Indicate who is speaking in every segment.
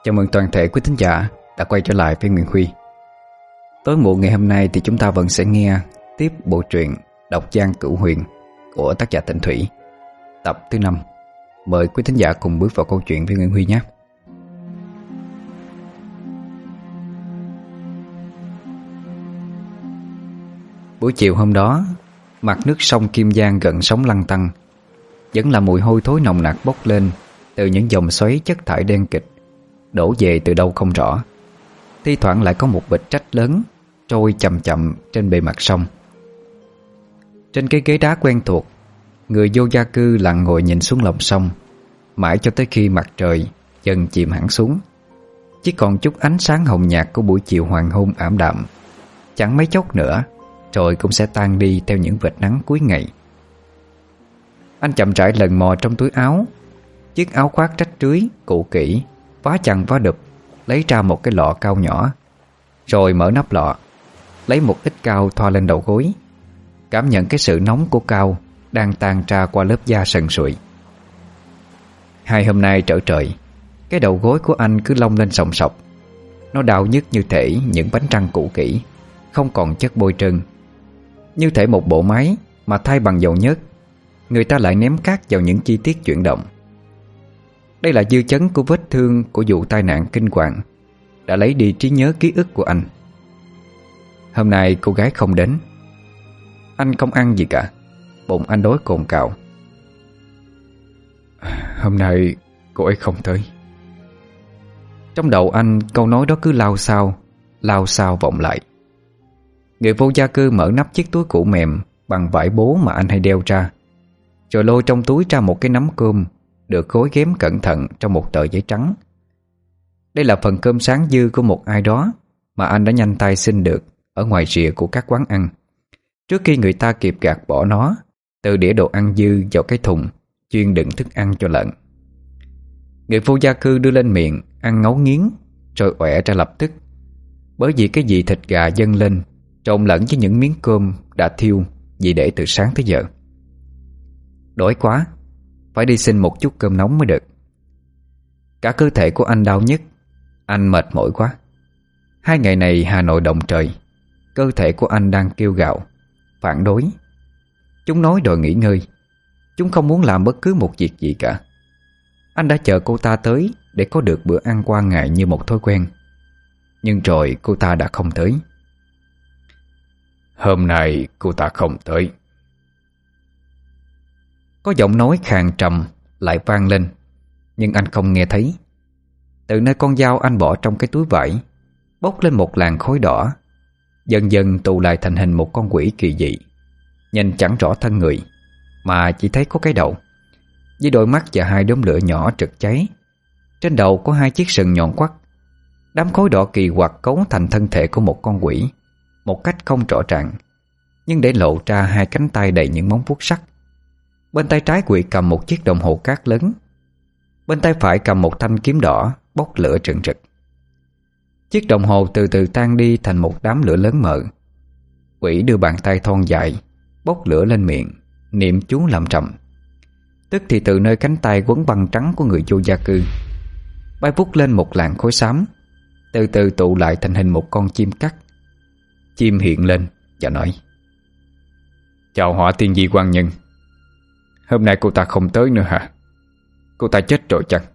Speaker 1: Chào mừng toàn thể quý thính giả đã quay trở lại với Nguyễn Huy. Tối muộn ngày hôm nay thì chúng ta vẫn sẽ nghe tiếp bộ truyện Độc Giang Cửu Huyền của tác giả Tịnh Thủy, tập thứ 5. Mời quý thính giả cùng bước vào câu chuyện với Nguyễn Huy nhé. Buổi chiều hôm đó, mặt nước sông Kim Giang gần sóng lăn tăn, vẫn là mùi hôi thối nồng nặc bốc lên từ những dòng xoáy chất thải đen kịt đổ về từ đâu không rõ. Thi thoảng lại có một vệt trách lớn trôi chậm chậm trên bề mặt sông. Trên cái ghế đá quen thuộc, người vô gia cư lặng ngồi nhìn xuống lòng sông, mãi cho tới khi mặt trời dần chìm hẳn xuống, chỉ còn chút ánh sáng hồng nhạt của buổi chiều hoàng hôn ảm đạm. Chẳng mấy chốc nữa rồi cũng sẽ tan đi theo những vệt nắng cuối ngày. Anh chậm rãi lần mò trong túi áo, chiếc áo khoác rách rưới cũ kỹ, phá chằng phá đụp, lấy ra một cái lọ cao nhỏ, rồi mở nắp lọ, lấy một ít cao thoa lên đầu gối, cảm nhận cái sự nóng của cao đang tan ra qua lớp da sần sùi. Hai hôm nay trở trời, cái đầu gối của anh cứ lông lên sòng sọc. Nó đau nhức như thể những bánh răng cũ kỹ, không còn chất bôi trơn. Như thể một bộ máy mà thay bằng dầu nhớt, người ta lại ném cát vào những chi tiết chuyển động. Đây là dư chấn của vết thương của vụ tai nạn kinh hoàng đã lấy đi trí nhớ ký ức của anh. Hôm nay cô gái không đến. Anh không ăn gì cả, bụng anh đói cồn cào. Hôm nay cô ấy không tới. Trong đầu anh, câu nói đó cứ lao sao vọng lại. Người vô gia cư mở nắp chiếc túi cũ mềm bằng vải bố mà anh hay đeo ra, rồi lôi trong túi ra một cái nắm cơm được gói ghém cẩn thận trong một tờ giấy trắng. Đây là phần cơm sáng dư của một ai đó mà anh đã nhanh tay xin được ở ngoài rìa của các quán ăn, trước khi người ta kịp gạt bỏ nó từ đĩa đồ ăn dư vào cái thùng chuyên đựng thức ăn cho lợn. Người vô gia cư đưa lên miệng ăn ngấu nghiến, rồi ọe ra lập tức, bởi vì cái vị thịt gà dâng lên trộn lẫn với những miếng cơm đã thiêu vì để từ sáng tới giờ. Đói quá, phải đi xin một chút cơm nóng mới được. Cả cơ thể của anh đau nhức, anh mệt mỏi quá. 2 ngày này Hà Nội động trời, cơ thể của anh đang kêu gào, phản đối. Chúng nói đòi nghỉ ngơi, chúng không muốn làm bất cứ một việc gì cả. Anh đã chờ cô ta tới để có được bữa ăn qua ngày như một thói quen, nhưng rồi cô ta đã không tới. Hôm nay cô ta không tới. Có giọng nói khàn trầm lại vang lên, nhưng anh không nghe thấy. Từ nơi con dao anh bỏ trong cái túi vải bốc lên một làn khói đỏ, dần dần tụ lại thành hình một con quỷ kỳ dị. Nhìn chẳng rõ thân người, mà chỉ thấy có cái đầu với đôi mắt và 2 đốm lửa nhỏ rực cháy. Trên đầu có 2 chiếc sừng nhọn quắt. Đám khói đỏ kỳ quặc cấu thành thân thể của một con quỷ một cách không rõ ràng, nhưng để lộ ra 2 cánh tay đầy những móng vuốt sắc. Bên tay trái quỷ cầm một chiếc đồng hồ cát lớn, bên tay phải cầm một thanh kiếm đỏ bốc lửa rừng rực. Chiếc đồng hồ từ từ tan đi thành một đám lửa lớn mờ. Quỷ đưa bàn tay thon dài bốc lửa lên miệng, niệm chú lẩm rẩm. Tức thì từ nơi cánh tay quấn băng trắng của người vô gia cư bay vút lên một làn khói xám, từ từ tụ lại thành hình một con chim cắt. Chim hiện lên và nói: Chào Hỏa Tiên Di quan nhân. Hôm nay cô ta không tới nữa hả? Cô ta chết rồi chăng?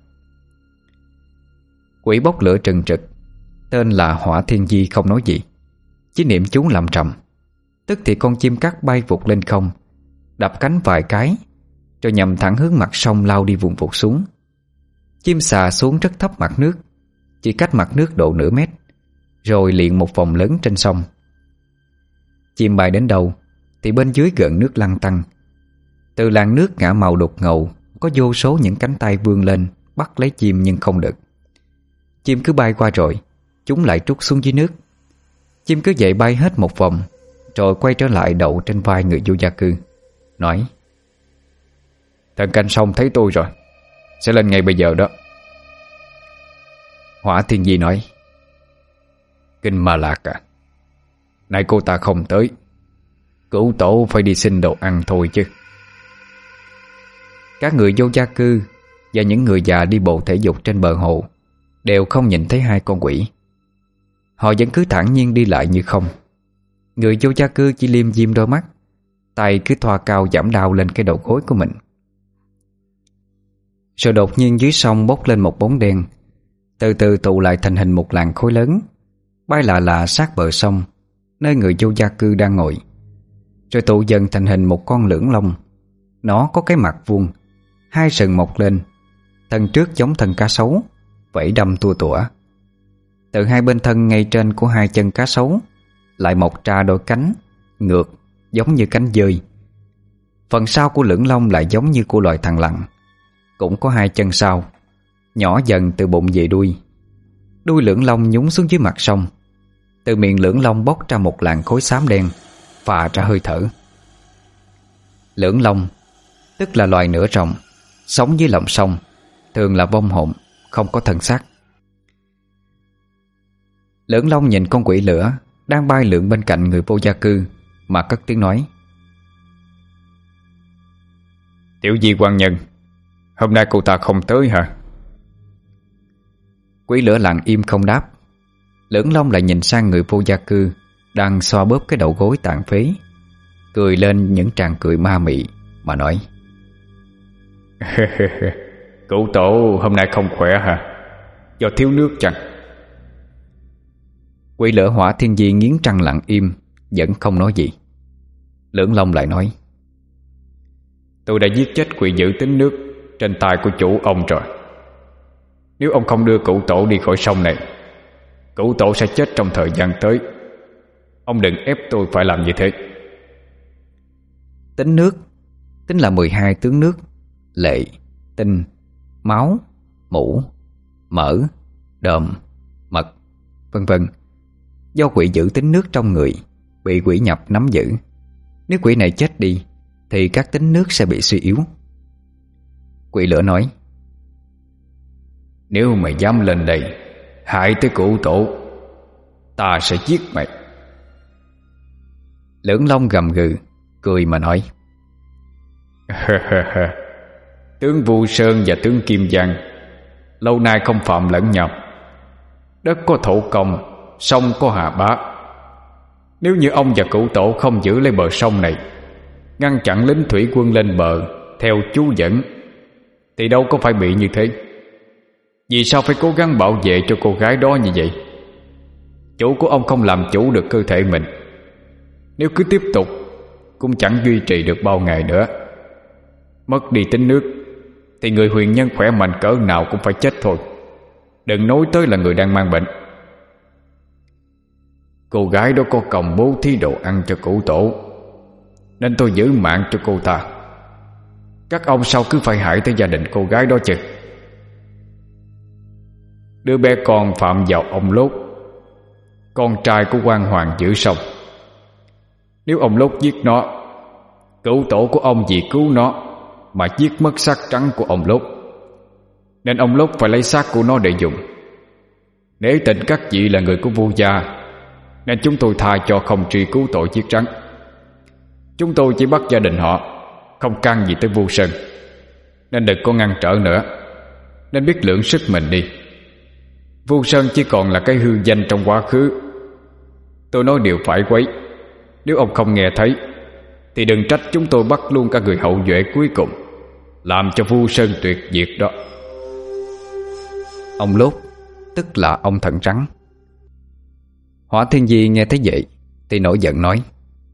Speaker 1: Quỷ bốc lửa trừng trực, tên là Hỏa Thiên Di, không nói gì, chỉ niệm chú lẩm rẩm. Tức thì con chim cắt bay vụt lên không, đập cánh vài cái, rồi nhằm thẳng hướng mặt sông lao đi vùng vụt xuống. Chim xà xuống rất thấp mặt nước, chỉ cách mặt nước độ nửa mét, rồi liền một vòng lớn trên sông. Chim bay đến đâu thì bên dưới gần nước lăn tăn. Từ làn nước ngả màu đục ngầu, có vô số những cánh tay vươn lên bắt lấy chim nhưng không được. Chim cứ bay qua rồi chúng lại trút xuống dưới nước. Chim cứ vậy bay hết một vòng, rồi quay trở lại đậu trên vai người vô gia cư, nói: Thần canh sông thấy tôi rồi, sẽ lên ngay bây giờ đó. Hỏa Thiên Di nói: Kinh Ma Lạc à, nay cô ta không tới, cửu tổ phải đi xin đồ ăn thôi chứ. Các người vô gia cư và những người già đi bộ thể dục trên bờ hồ đều không nhìn thấy hai con quỷ. Họ vẫn cứ thản nhiên đi lại như không. Người vô gia cư chỉ liêm diêm đôi mắt, tay cứ thoa cao giảm đau lên cái đầu gối của mình. Rồi đột nhiên dưới sông bốc lên một bóng đen, từ từ tụ lại thành hình một làn khói lớn, bay lạ lạ sát bờ sông, nơi người vô gia cư đang ngồi. Rồi tụ dần thành hình một con lưỡng long. Nó có cái mặt vuông, hai sừng mọc lên, thân trước giống thân cá sấu, vảy đâm tua tủa. Từ hai bên thân ngay trên của hai chân cá sấu lại mọc ra đôi cánh ngược giống như cánh dơi. Phần sau của lưỡng long lại giống như của loài thằn lằn, cũng có hai chân sau, nhỏ dần từ bụng về đuôi. Đuôi lưỡng long nhúng xuống dưới mặt sông. Từ miệng lưỡng long bốc ra một làn khói xám đen, phà ra hơi thở. Lưỡng long tức là loài nửa rồng, sống dưới lòng sông, thường là vong hồn, không có thân xác. Lưỡng long nhìn con quỷ lửa đang bay lượn bên cạnh người vô gia cư mà cất tiếng nói: "Tiểu di quan nhân, hôm nay cô ta không tới hả?" Quỷ lửa lặng im không đáp. Lưỡng long lại nhìn sang người vô gia cư đang xoa bóp cái đầu gối tàn phế, cười lên những tràng cười ma mị mà nói: "Cụ tổ hôm nay không khỏe hả? Do thiếu nước chăng?" Quỷ lửa Hỏa Thiên Di nghiến răng lặng im, vẫn không nói gì. Lưỡng long lại nói: "Tôi đã giết chết quỷ dữ tính nước trên tay của chủ ông rồi. Nếu ông không đưa cụ tổ đi khỏi sông này, cụ tổ sẽ chết trong thời gian tới. Ông đừng ép tôi phải làm như thế." Tính nước tính là 12 tướng nước: lệ, tinh, máu, mũ, mỡ, đờm, mật, vân vân. Do quỷ giữ tính nước trong người, bị quỷ nhập nắm giữ. Nếu quỷ này chết đi thì các tính nước sẽ bị suy yếu. Quỷ lửa nói: "Nếu mày dám lên đây hại tới cụ tổ, ta sẽ giết mày." Lưỡng long gầm gừ, cười mà nói: "Tướng Vu Sơn và tướng Kim Giang lâu nay không phạm lẫn nhau. Đất có thổ công, sông có hà bá. Nếu như ông và cụ tổ không giữ lấy bờ sông này, ngăn chặn lính thủy quân lên bờ theo chú dẫn, thì đâu có phải bị như thế. Vì sao phải cố gắng bảo vệ cho cô gái đó như vậy? Chủ của ông không làm chủ được cơ thể mình. Nếu cứ tiếp tục cũng chẳng duy trì được bao ngày nữa. Mất đi tính nước thì người huyền nhân khỏe mạnh cỡ nào cũng phải chết thôi, đừng nói tới là người đang mang bệnh. Cô gái đó có công bố thí đồ ăn cho cụ tổ, nên tôi giữ mạng cho cô ta. Các ông sao cứ phải hại tới gia đình cô gái đó chứ? Đứa bé con phạm vào ông Lốt, con trai của quan hoàng giữ sông. Nếu ông Lốt giết nó, cụ tổ của ông vì cứu nó mà giết mất xác trắng của ông Lốt, nên ông Lốt phải lấy xác của nó để dùng. Nể tình các vị là người của Vu gia, nên chúng tôi tha cho không truy cứu tội giết rắn. Chúng tôi chỉ bắt gia đình họ, không can gì tới Vu Sơn, nên đừng có ngăn trở nữa. Nên biết lượng sức mình đi. Vu Sơn chỉ còn là cái hư danh trong quá khứ. Tôi nói điều phải quấy. Nếu ông không nghe thấy thì đừng trách chúng tôi bắt luôn cả người hậu duệ cuối cùng, làm cho Vu Sơn tuyệt diệt đó." Ông Lốt tức là ông thần rắn. Hỏa Thiên Di nghe thấy vậy thì nổi giận nói: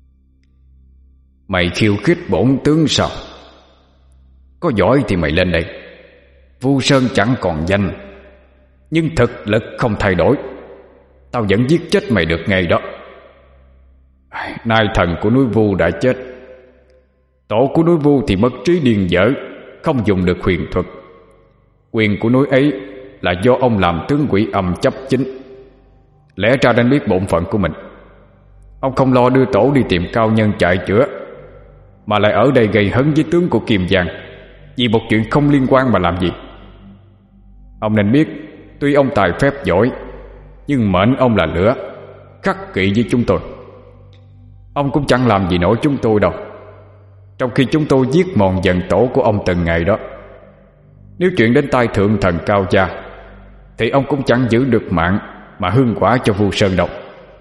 Speaker 1: "Mày khiêu khích bổn tướng sao? Có giỏi thì mày lên đây. Vu Sơn chẳng còn danh, nhưng thực lực không thay đổi. Tao vẫn giết chết mày được ngày đó. Nay thần của núi Vu đã chết. Tổ của núi Vu thì mất trí điên dở, không dùng được huyền thuật. Quyền của núi ấy là do ông làm tướng quỷ âm chấp chính. Lẽ ra nên biết bổn phận của mình. Ông không lo đưa tổ đi tìm cao nhân chạy chữa, mà lại ở đây gây hấn với tướng của Kim Giang vì một chuyện không liên quan mà làm gì. Ông nên biết, tuy ông tài phép giỏi, nhưng mệnh ông là lửa, khắc kỵ với chúng tôi. Ông cũng chẳng làm gì nổi chúng tôi đâu, trong khi chúng tôi giết mòn dần tổ của ông từng ngày đó. Nếu chuyện đến tay thượng thần cao gia
Speaker 2: thì ông cũng chẳng giữ được mạng mà hương quả cho Vu Sơn đâu.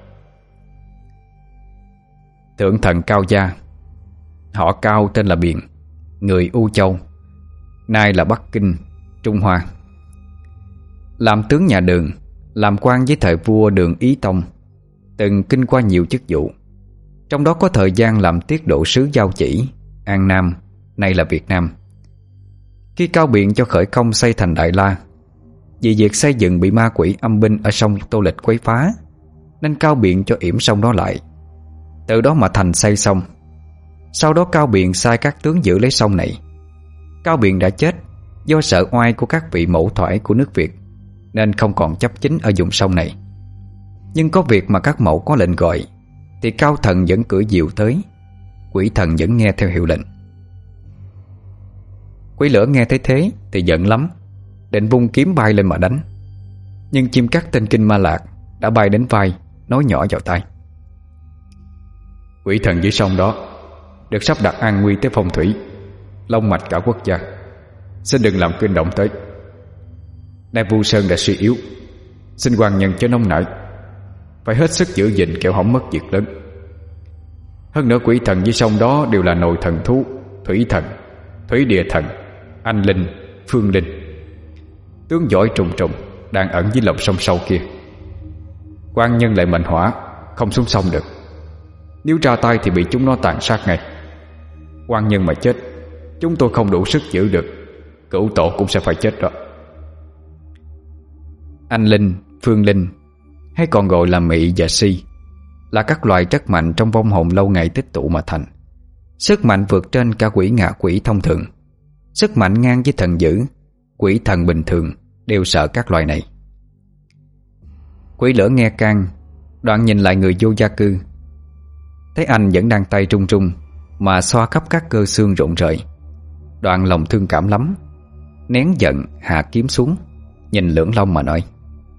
Speaker 1: Thượng thần Cao Gia, họ Cao tên là Biện, người U Châu, nay là Bắc Kinh, Trung Hoa. Làm tướng nhà Đường, làm quan với thời vua Đường Ý Tông, từng kinh qua nhiều chức vụ, trong đó có thời gian làm tiết độ sứ Giao Chỉ, An Nam, nay là Việt Nam. Khi Cao Biện cho khởi công xây thành Đại La, vì việc xây dựng bị ma quỷ âm binh ở sông Tô Lịch quấy phá, nên Cao Biện cho yểm sông đó lại. Từ đó mà thành xây xong. Sau đó Cao Biện sai các tướng giữ lấy sông này. Cao Biện đã chết do sợ oai của các vị mẫu thoại của nước Việt, nên không còn chấp chính ở vùng sông này. Nhưng có việc mà các mẫu có lệnh gọi thì Cao Thần vẫn cưỡi diều tới, Quỷ Thần vẫn nghe theo hiệu lệnh. Quỷ Lửa nghe thấy thế thì giận lắm, định vung kiếm bay lên mà đánh. Nhưng chim cắt tên Kinh Ma Lạc đã bay đến vai, nói nhỏ vào tai:
Speaker 2: Quỷ thần dưới sông đó được sắp đặt an nguy tới phong thủy, long mạch cả quốc gia, xin đừng làm kinh động tới. Nay Vu Sơn đã suy yếu, xin hoàng nhân chớ nóng nảy, phải hết sức giữ gìn kẻo hỏng mất việc lớn. Hơn nữa quỷ thần dưới sông đó đều là nồi thần thú, thủy thần, thủy địa thần, anh linh, phương linh, tướng giỏi trùng trùng đang ẩn dưới lòng sông sâu kia. Quan nhân lại mệnh hỏa, không xuống sông được. Nếu ra tay thì bị chúng nó tàn sát ngay. Quan nhân mà chết, chúng tôi không đủ sức giữ được, cửu tổ cũng sẽ phải chết đó.
Speaker 1: Anh linh, phương linh, hay còn gọi là mị và si, là các loài rất mạnh trong vong hồn lâu ngày tích tụ mà thành. Sức mạnh vượt trên cả quỷ ngạ quỷ thông thường. Sức mạnh ngang với thần dữ, quỷ thần bình thường đều sợ các loài này. Quỷ Lửa nghe can, đoạn nhìn lại người vô gia cư, thấy anh vẫn đang tay trung trung mà xoa khắp các cơ xương rụng rời. Đoạn lòng thương cảm lắm, nén giận hạ kiếm xuống, nhìn Lưỡng Long mà nói: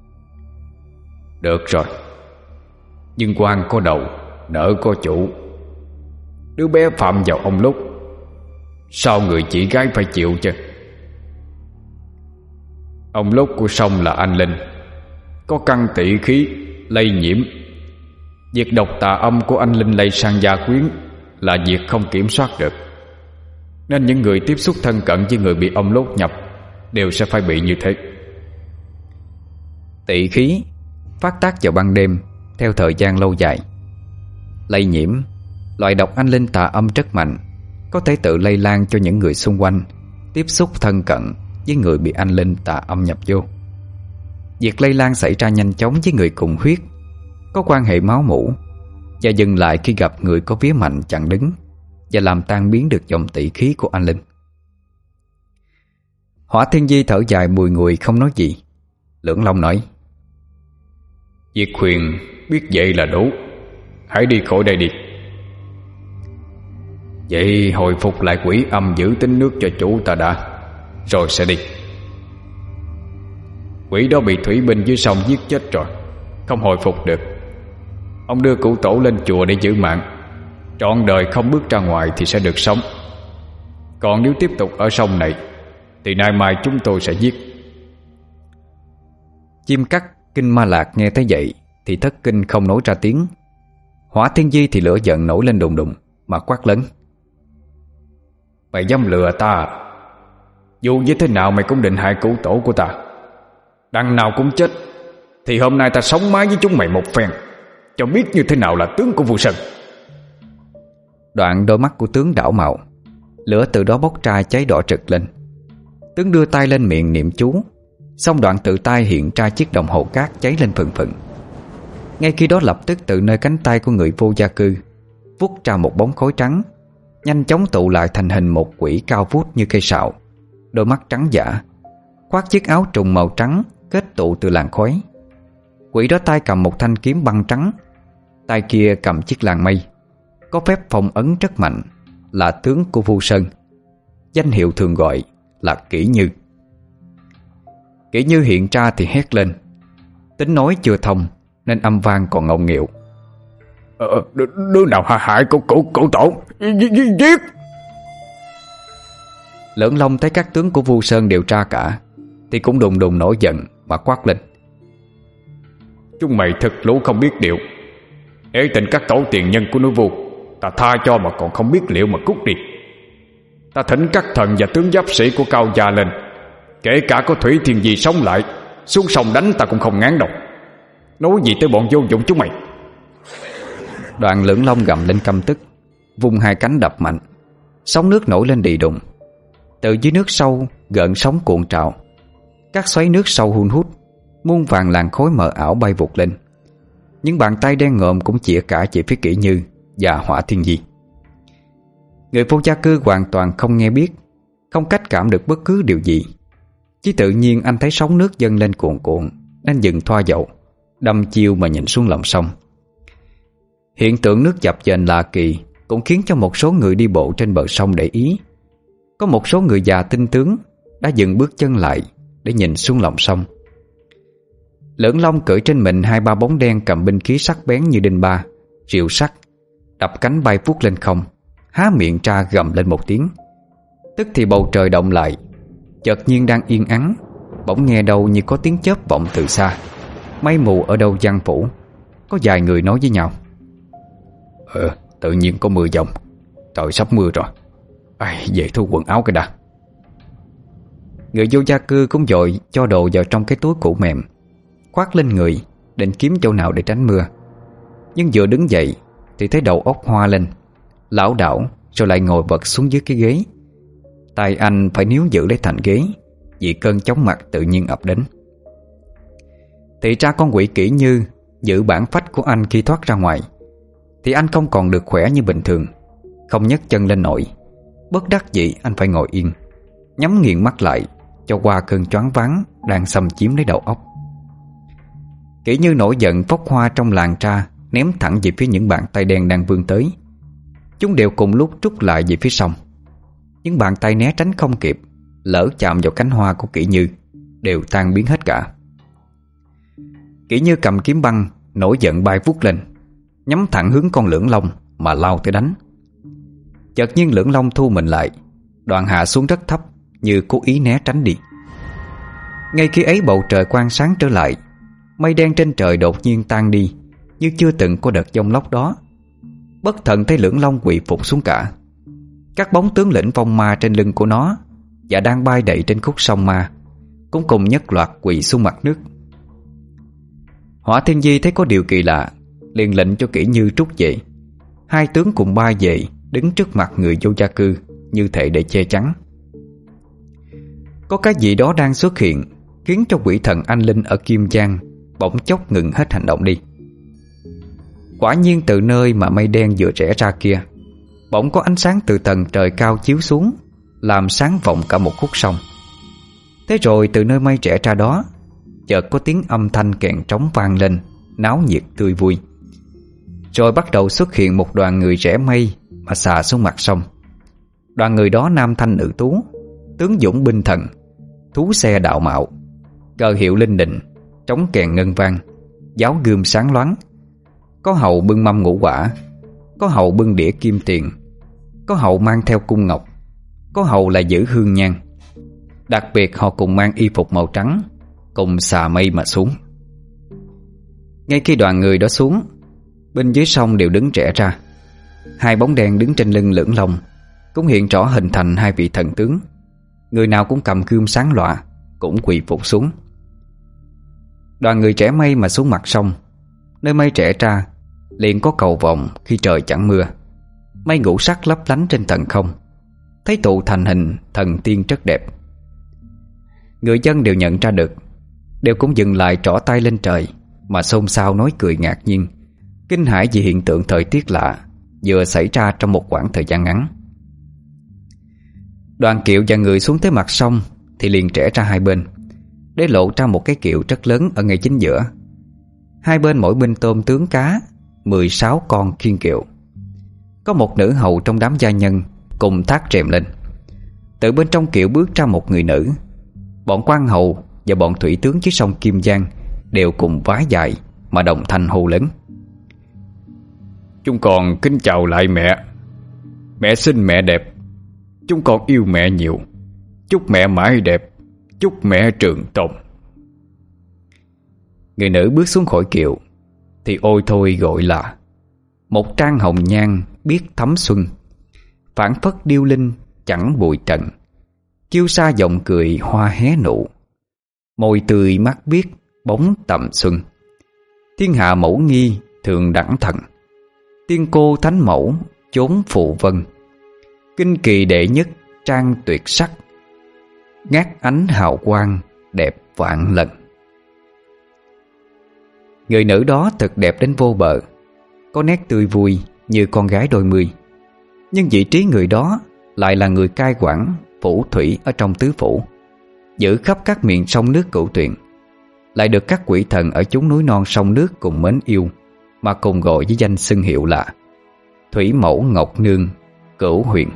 Speaker 2: Được rồi, nhưng quan có đầu, nợ có chủ. Đứa bé phạm vào ông Lúc, sao người chị gái phải chịu chứ? Ông Lúc của sông là anh linh, có căn tỵ khí lây nhiễm. Việc độc tà âm của anh linh lây sang gia quyến là việc không kiểm soát được, nên những người tiếp xúc thân cận với người bị ông Lúc nhập đều sẽ phải bị như thế.
Speaker 1: Tỵ khí phát tác vào ban đêm theo thời gian lâu dài. Lây nhiễm, loại độc anh linh tà âm rất mạnh, có thể tự lây lan cho những người xung quanh tiếp xúc thân cận với người bị anh linh tà âm nhập vô. Việc lây lan xảy ra nhanh chóng với người cùng huyết, có quan hệ máu mủ, và dừng lại khi gặp người có vía mạnh chặn đứng và làm tan biến được dòng tỵ khí của anh linh. Hỏa Thiên Di thở dài bùi ngùi không nói gì. Lưỡng Long nói:
Speaker 2: Việc khuyên biết vậy là đủ, hãy đi khỏi đây đi. Vậy hồi phục lại quỷ âm giữ tính nước cho chủ ta đã, rồi sẽ đi. Quỷ đó bị thủy binh dưới sông giết chết rồi, không hồi phục được. Ông đưa cụ tổ lên chùa để giữ mạng, trọn đời không bước ra ngoài thì sẽ được sống. Còn nếu tiếp tục ở sông này thì nay mai chúng tôi sẽ giết.
Speaker 1: Chim cắt Kinh Ma Lạc nghe thấy vậy thì thất kinh không nói ra tiếng. Hỏa Thiên Di thì lửa giận nổi lên đùng đùng mà quát lớn:
Speaker 2: Mày dám lừa ta? Dù như thế nào mày cũng định hại cụ tổ của ta. Đằng nào cũng chết, thì hôm nay ta sống mái với chúng mày một phen, cho biết như thế nào là tướng của Vu Sơn.
Speaker 1: Đoạn đôi mắt của tướng đảo màu, lửa từ đó bốc ra cháy đỏ rực lên. Tướng đưa tay lên miệng niệm chú, xong đoạn tự tay hiện ra chiếc đồng hồ cát cháy lên phừng phừng. Ngay khi đó lập tức từ nơi cánh tay của người vô gia cư vút ra một bóng khói trắng, nhanh chóng tụ lại thành hình một quỷ cao vút như cây sạo, đôi mắt trắng dã, khoác chiếc áo trùng màu trắng kết tụ từ làn khói. Quỷ đó tay cầm một thanh kiếm băng trắng, tay kia cầm chiếc làn mây, có phép phong ấn rất mạnh, là tướng của Vu Sơn. Danh hiệu thường gọi là Kỷ Như. Kỷ Như hiện ra thì hét lên. Tính nói chưa thông nên âm vang còn ngọng nghịu:
Speaker 2: Đứa nào hại cụ tổ, giết!
Speaker 1: Lưỡng Long thấy các tướng của Vu Sơn đều ra cả thì cũng đùng đùng nổi giận mà quát lên:
Speaker 2: Chúng mày thật lũ không biết điệu. Ế tình các tổ tiền nhân của núi Vu, ta tha cho mà còn không biết liệu mà cút đi. Ta thỉnh các thần và tướng giáp sĩ của Cao Gia lên, kể cả có Thủy Thiên Di sống lại, xuống sông đánh ta cũng không ngán đâu. Nói gì tới bọn vô dụng chúng mày.
Speaker 1: Đoàn Lưỡng Long gầm lên căm tức, vung hai cánh đập mạnh. Sóng nước nổi lên đì đùng. Từ dưới nước sâu gợn sóng cuộn trào. Các xoáy nước sâu hun hút, muôn vàng làn khói mờ ảo bay vụt lên. Những bàn tay đen ngòm cũng chĩa cả về phía Kỷ Như và Hỏa Thiên Di. Người vô gia cư hoàn toàn không nghe biết, không cách cảm được bất cứ điều gì. Chỉ tự nhiên anh thấy sóng nước dâng lên cuồn cuộn, nên dừng thoa dậu, đâm chiêu mà nhìn xuống lòng sông. Hiện tượng nước dập dềnh lạ kỳ cũng khiến cho một số người đi bộ trên bờ sông để ý. Có một số người già tinh tướng đã dừng bước chân lại để nhìn xuống lòng sông. Lưỡng Long cưỡi trên mình hai ba bóng đen cầm binh khí sắc bén như đinh ba, rìu sắt, đập cánh bay vút lên không, há miệng ra gầm lên một tiếng. Tức thì bầu trời động lại. Chợt nhiên đang yên ắng, bỗng nghe đâu như có tiếng chớp vọng từ xa. Mây mù ở đâu giăng phủ. Có vài người nói với nhau: Tự nhiên có mưa dòng, trời sắp mưa rồi. Về thu quần áo cái đã. Người vô gia cư cũng vội cho đồ vào trong cái túi cũ mềm, khoác lên người, định kiếm chỗ nào để tránh mưa. Nhưng vừa đứng dậy thì thấy đầu óc hoa lên, lảo đảo rồi lại ngồi vật xuống dưới cái ghế. Tay anh phải níu giữ lấy thành ghế vì cơn chóng mặt tự nhiên ập đến. Thì ra con quỷ Kỷ Như giữ bản phách của anh khi thoát ra ngoài, thì anh không còn được khỏe như bình thường, không nhấc chân lên nổi. Bất đắc dĩ anh phải ngồi yên, nhắm nghiền mắt lại cho qua cơn choáng váng đang xâm chiếm lấy đầu óc. Kỷ Như nổi giận phốc hoa trong làn ra, ném thẳng về phía những bàn tay đen đang vươn tới. Chúng đều cùng lúc trút lại về phía sông. Những bàn tay né tránh không kịp, lỡ chạm vào cánh hoa của Kỷ Như, đều tan biến hết cả. Kỷ Như cầm kiếm băng, nổi giận bay vút lên, nhắm thẳng hướng con Lưỡng Long mà lao tới đánh. Chợt nhiên Lưỡng Long thu mình lại, đoạn hạ xuống rất thấp, như cố ý né tránh đi. Ngay khi ấy bầu trời quang sáng trở lại. Mây đen trên trời đột nhiên tan đi, như chưa từng có đợt giông lốc đó. Bất thần thấy Lưỡng Long quỳ phục xuống cả. Các bóng tướng lĩnh phong ma trên lưng của nó và đang bay đậy trên khúc sông ma cũng cùng nhất loạt quỳ xuống mặt nước. Hỏa Thiên Di thấy có điều kỳ lạ, liền lệnh cho Kỷ Như trút về. Hai tướng cùng bay về, đứng trước mặt người vô gia cư, như thể để che chắn. Có cái gì đó đang xuất hiện, khiến cho quỷ thần anh linh ở Kim Giang bỗng chốc ngừng hết hành động đi. Quả nhiên từ nơi mà mây đen vừa rẽ ra kia, bỗng có ánh sáng từ tầng trời cao chiếu xuống, làm sáng vọng cả một khúc sông. Thế rồi từ nơi mây rẽ ra đó, chợt có tiếng âm thanh kèn trống vang lên, náo nhiệt tươi vui. Rồi bắt đầu xuất hiện một đoàn người rẽ mây mà xà xuống mặt sông. Đoàn người đó nam thanh nữ tú, tướng dũng binh thần, thú xe đạo mạo, cờ hiệu linh đình, trống kèn ngân vang, giáo gươm sáng loáng. Có hầu bưng mâm ngũ quả, có hầu bưng đĩa kim tiền, có hầu mang theo cung ngọc, có hầu là giữ hương nhang. Đặc biệt họ cùng mang y phục màu trắng, cùng xà mây mà xuống. Ngay khi đoàn người đó xuống, bên dưới sông đều đứng rẽ ra. Hai bóng đen đứng trên lưng Lưỡng Long cũng hiện rõ hình thành hai vị thần tướng. Người nào cũng cầm gươm sáng lọa, cũng quỳ phục xuống. Đoàn người rẽ mây mà xuống mặt sông. Nơi mây rẽ ra liền có cầu vồng khi trời chẳng mưa. Mây ngũ sắc lấp lánh trên tầng không, thấy tụ thành hình thần tiên rất đẹp. Người dân đều nhận ra được, đều cũng dừng lại trỏ tay lên trời mà xôn xao nói cười ngạc nhiên, kinh hãi vì hiện tượng thời tiết lạ vừa xảy ra trong một khoảng thời gian ngắn. Đoàn kiệu và người xuống tới mặt sông thì liền rẽ ra hai bên, để lộ ra một cái kiệu rất lớn ở ngay chính giữa. Hai bên mỗi binh tôm tướng cá 16 con khiêng kiệu. Có một nữ hầu trong đám gia nhân cùng thác rèm lên. Từ bên trong kiệu bước ra một người nữ. Bọn quan hầu và bọn thủy tướng dưới sông Kim Giang đều cùng vái dài mà đồng thanh hô lớn:
Speaker 2: Chúng con kính chào lại mẹ. Mẹ xinh mẹ đẹp, chúng con yêu mẹ nhiều. Chúc mẹ mãi đẹp, chúc mẹ trường tồn.
Speaker 1: Người nữ bước xuống khỏi kiệu thì ôi thôi gọi là một trang hồng nhan biết thắm xuân, phảng phất điêu linh chẳng bụi trần, kiêu sa giọng cười hoa hé nụ, môi tươi mắt biếc bóng tầm xuân. Thiên hạ mẫu nghi thường đẳng thần, tiên cô thánh mẫu chốn phụ vân. Kinh kỳ đệ nhất trang tuyệt sắc, ngát ánh hào quang đẹp vạn lần. Người nữ đó thật đẹp đến vô bờ, có nét tươi vui như con gái đôi mươi. Nhưng vị trí người đó lại là người cai quản phủ thủy ở trong tứ phủ, giữ khắp các miền sông nước Cửu Tuyền, lại được các quỷ thần ở chốn núi non sông nước cùng mến yêu, mà cùng gọi với danh xưng hiệu là Thủy Mẫu Ngọc Nương Cửu Huyền.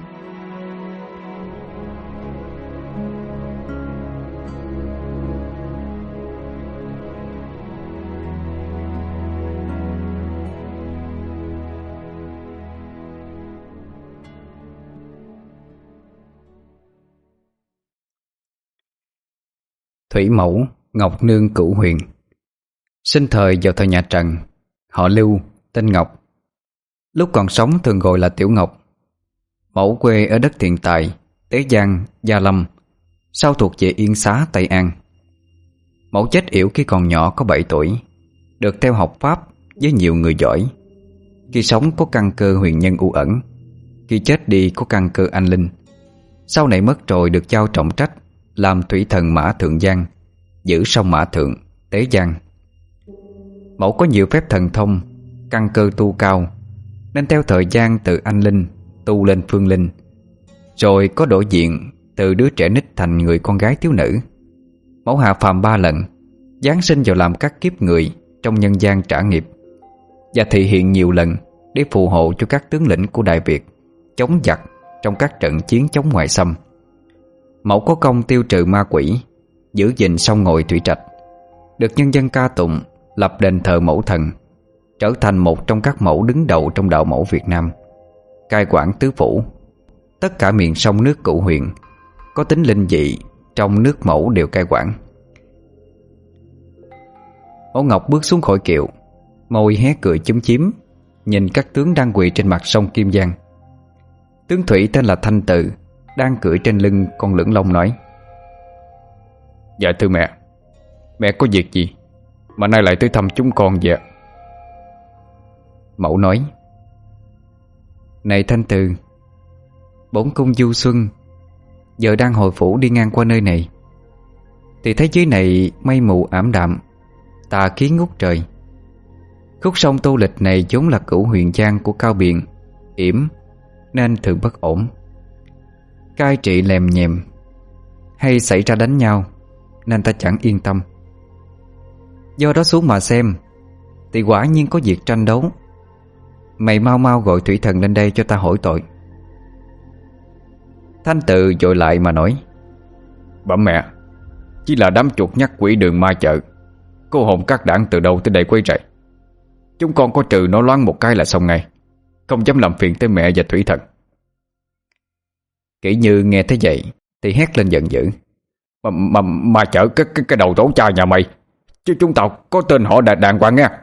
Speaker 1: Thủy Mẫu Ngọc Nương Cửu Huyền sinh thời vào thời nhà Trần, họ Lưu, tên Ngọc. Lúc còn sống thường gọi là Tiểu Ngọc. Mẫu quê ở đất Tiền Tài, Tế Giang, Gia Lâm, sau thuộc về Yên Xá, Tây An. Mẫu chết yểu khi còn nhỏ có 7 tuổi, được theo học Pháp với nhiều người giỏi. Khi sống có căn cơ huyền nhân u ẩn, khi chết đi có căn cơ anh linh. Sau này mất rồi được giao trọng trách làm thủy thần Mã Thượng Giang, giữ sông Mã Thượng, Tế Giang. Mẫu có nhiều phép thần thông, căn cơ tu cao, nên theo thời gian từ anh linh tu lên phương linh, rồi có đổi diện từ đứa trẻ nít thành người con gái thiếu nữ. Mẫu hạ phàm 3 lần, giáng sinh vào làm các kiếp người trong nhân gian trả nghiệp, và thị hiện nhiều lần để phù hộ cho các tướng lĩnh của Đại Việt chống giặc trong các trận chiến chống ngoại xâm. Mẫu có công tiêu trừ ma quỷ, giữ gìn sông ngòi thủy trạch, được nhân dân ca tụng, lập đền thờ mẫu thần, trở thành một trong các mẫu đứng đầu trong đạo mẫu Việt Nam, cai quản tứ phủ. Tất cả miền sông nước Cửu Huyền có tính linh dị trong nước mẫu đều cai quản. Mẫu Ngọc bước xuống khỏi kiệu, môi hé cười chúm chím, nhìn các tướng đang quỳ trên mặt sông Kim Giang. Tướng thủy tên là Thanh Từ đang cưỡi trên lưng con lưỡng long nói:
Speaker 2: Dạ thưa mẹ, mẹ có việc gì mà nay lại tới thăm chúng con vậy?
Speaker 1: Mẫu nói: Này Thanh Từ, bổn cung du xuân giờ đang hồi phủ đi ngang qua nơi này, thì thấy dưới này mây mù ảm đạm, tà khí ngút trời. Khúc sông Tô Lịch này vốn là Cửu Huyền Giang của Cao Biện, yểm nên thường bất ổn, cai trị lèm nhèm, hay xảy ra đánh nhau, nên ta chẳng yên tâm. Do đó xuống mà xem, thì quả nhiên có việc tranh đấu. Mày mau mau gọi thủy thần lên đây cho ta hỏi tội.
Speaker 2: Thanh Tự vội lại mà nói: Bẩm mẹ, chỉ là đám chuột nhắt quỷ đường ma chợ, cô hồn các đảng từ đâu tới đây quấy rầy. Chúng con có trừ nó loáng một cái là xong ngay, không dám làm phiền tới mẹ và thủy thần.
Speaker 1: Kỷ Như nghe thấy vậy thì hét lên giận dữ:
Speaker 2: Mà chở cái đầu tổ cha nhà mày, chứ chúng tao có tên họ đàng hoàng nha.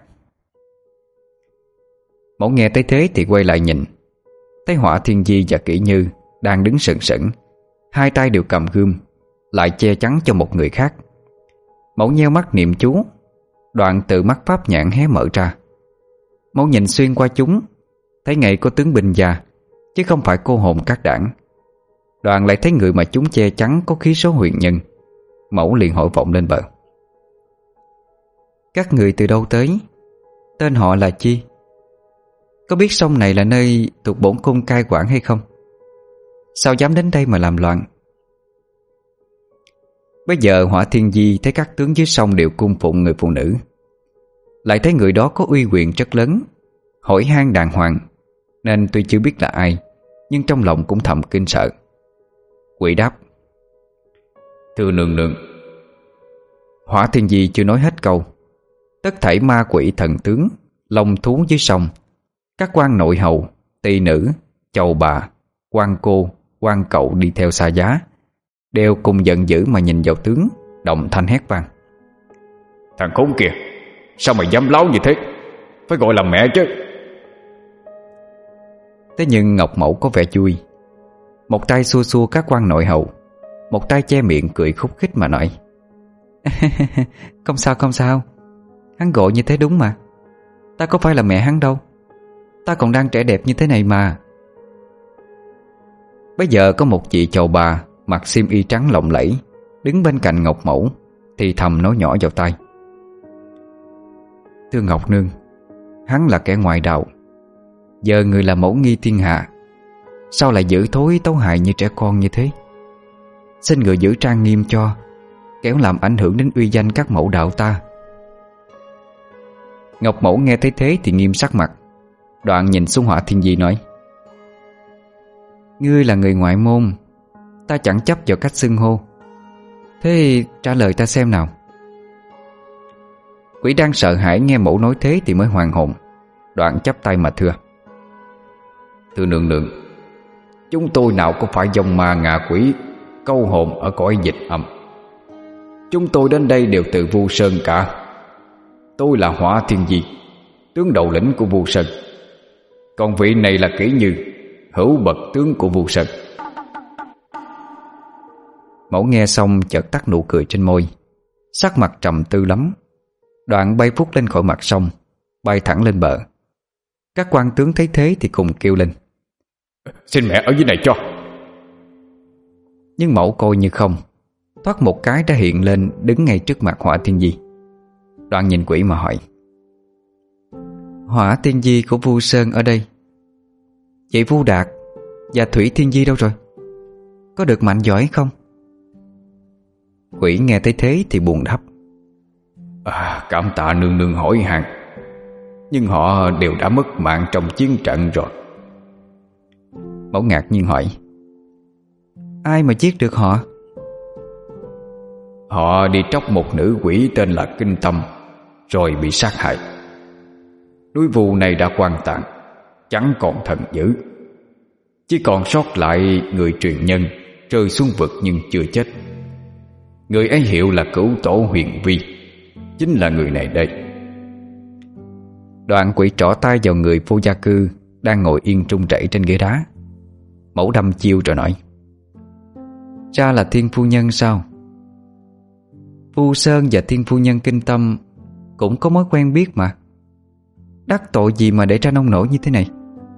Speaker 1: Mẫu nghe tới thế thì quay lại nhìn, thấy Hỏa Thiên Di và Kỷ Như đang đứng sừng sững, hai tay đều cầm gươm, lại che chắn cho một người khác. Mẫu nheo mắt niệm chú, đoạn từ mắt pháp nhãn hé mở ra. Mẫu nhìn xuyên qua chúng, thấy ngay có tướng binh già, chứ không phải cô hồn các đảng. Đoạn lại thấy người mà chúng che chắn có khí số huyền nhân. Mẫu liền hỏi vọng lên bờ: Các người từ đâu tới? Tên họ là chi? Có biết sông này là nơi thuộc bổn cung cai quản hay không? Sao dám đến đây mà làm loạn? Bây giờ Hỏa Thiên Di thấy các tướng dưới sông đều cung phụng người phụ nữ, lại thấy người đó có uy quyền rất lớn, hỏi han đàng hoàng, nên tuy chưa biết là ai, nhưng trong lòng cũng thầm kinh sợ. Quỷ đáp:
Speaker 2: Thưa nương nương.
Speaker 1: Hỏa Thiên Di chưa nói hết câu, tất thảy ma quỷ thần tướng, long thú dưới sông, các quan nội hầu, tỳ nữ, chầu bà, quan cô, quan cậu đi theo xa giá, đều cùng giận dữ mà nhìn vào tướng, đồng thanh hét vang:
Speaker 2: Thằng khốn kia, Sao mày dám láo như thế? Phải gọi là mẹ chứ.
Speaker 1: Thế nhưng Ngọc Mẫu có vẻ vui. Một tay xua xua các quan nội hậu, một tay che miệng cười khúc khích mà nói: Không sao không sao, hắn gọi như thế đúng mà. Ta có phải là mẹ hắn đâu, ta còn đang trẻ đẹp như thế này mà. Bây giờ có một vị chầu bà mặc xiêm y trắng lộng lẫy đứng bên cạnh Ngọc Mẫu, thì thầm nói nhỏ vào tai: Thưa Ngọc Nương, hắn là kẻ ngoại đạo. Giờ người là mẫu nghi thiên hạ, sao lại giữ thối tấu hại như trẻ con như thế? Xin người giữ trang nghiêm cho, kéo làm ảnh hưởng đến uy danh các mẫu đạo ta. Ngọc Mẫu nghe thấy thế thì nghiêm sắc mặt, đoạn nhìn xuống Hỏa Thiên Di nói: Ngươi là người ngoại môn, ta chẳng chấp vào cách xưng hô. Thế trả lời ta xem nào. Quỷ đang sợ hãi nghe mẫu nói thế thì mới hoàn hồn, đoạn chắp tay mà thưa: Thưa nương nương, chúng tôi nào có phải dòng ma ngạ quỷ câu hồn ở cõi dịch âm. Chúng tôi đến đây đều từ Vu Sơn cả. Tôi là Hỏa Thiên Di, tướng đầu lĩnh của Vu Sơn. Còn vị này là Kỷ Như, hữu bậc tướng của Vu Sơn. Mẫu nghe xong chợt tắt nụ cười trên môi, sắc mặt trầm tư lắm, đoạn bay phút lên khỏi mặt sông, bay thẳng lên bờ. Các quan tướng thấy thế thì cùng kêu lên:
Speaker 2: Xin mẹ ở dưới này cho.
Speaker 1: Nhưng mẫu coi như không, thoát một cái đã hiện lên đứng ngay trước mặt Hỏa Thiên Di. Đoạn nhìn quỷ mà hỏi: Hỏa Thiên Di của Vu Sơn ở đây, vậy Vu Đạt và Thủy Thiên Di đâu rồi? Có được mạnh giỏi không? Quỷ nghe thấy thế thì buồn đáp:
Speaker 2: Cảm tạ nương nương hỏi han, nhưng họ đều đã mất mạng trong chiến trận rồi.
Speaker 1: Mẫu ngạc nhiên hỏi: Ai mà giết được họ?
Speaker 2: Họ đi tróc một nữ quỷ tên là Kinh Tâm, rồi bị sát hại. Núi Vu này đã hoang tàn, chẳng còn thần dữ. Chỉ còn sót lại người truyền nhân rơi xuống vực nhưng chưa chết. Người ấy hiệu là Cửu Tổ Huyền Vi, chính là người này đây.
Speaker 1: Đoạn quỷ trỏ tay vào người vô gia cư đang ngồi yên trung rẩy trên ghế đá. Mẫu đâm chiêu rồi nói: Ra là Thiên Phu Nhân sao? Vu Sơn và Thiên Phu Nhân Kinh Tâm cũng có mối quen biết mà. Đắc tội gì mà để ra nông nổi như thế này?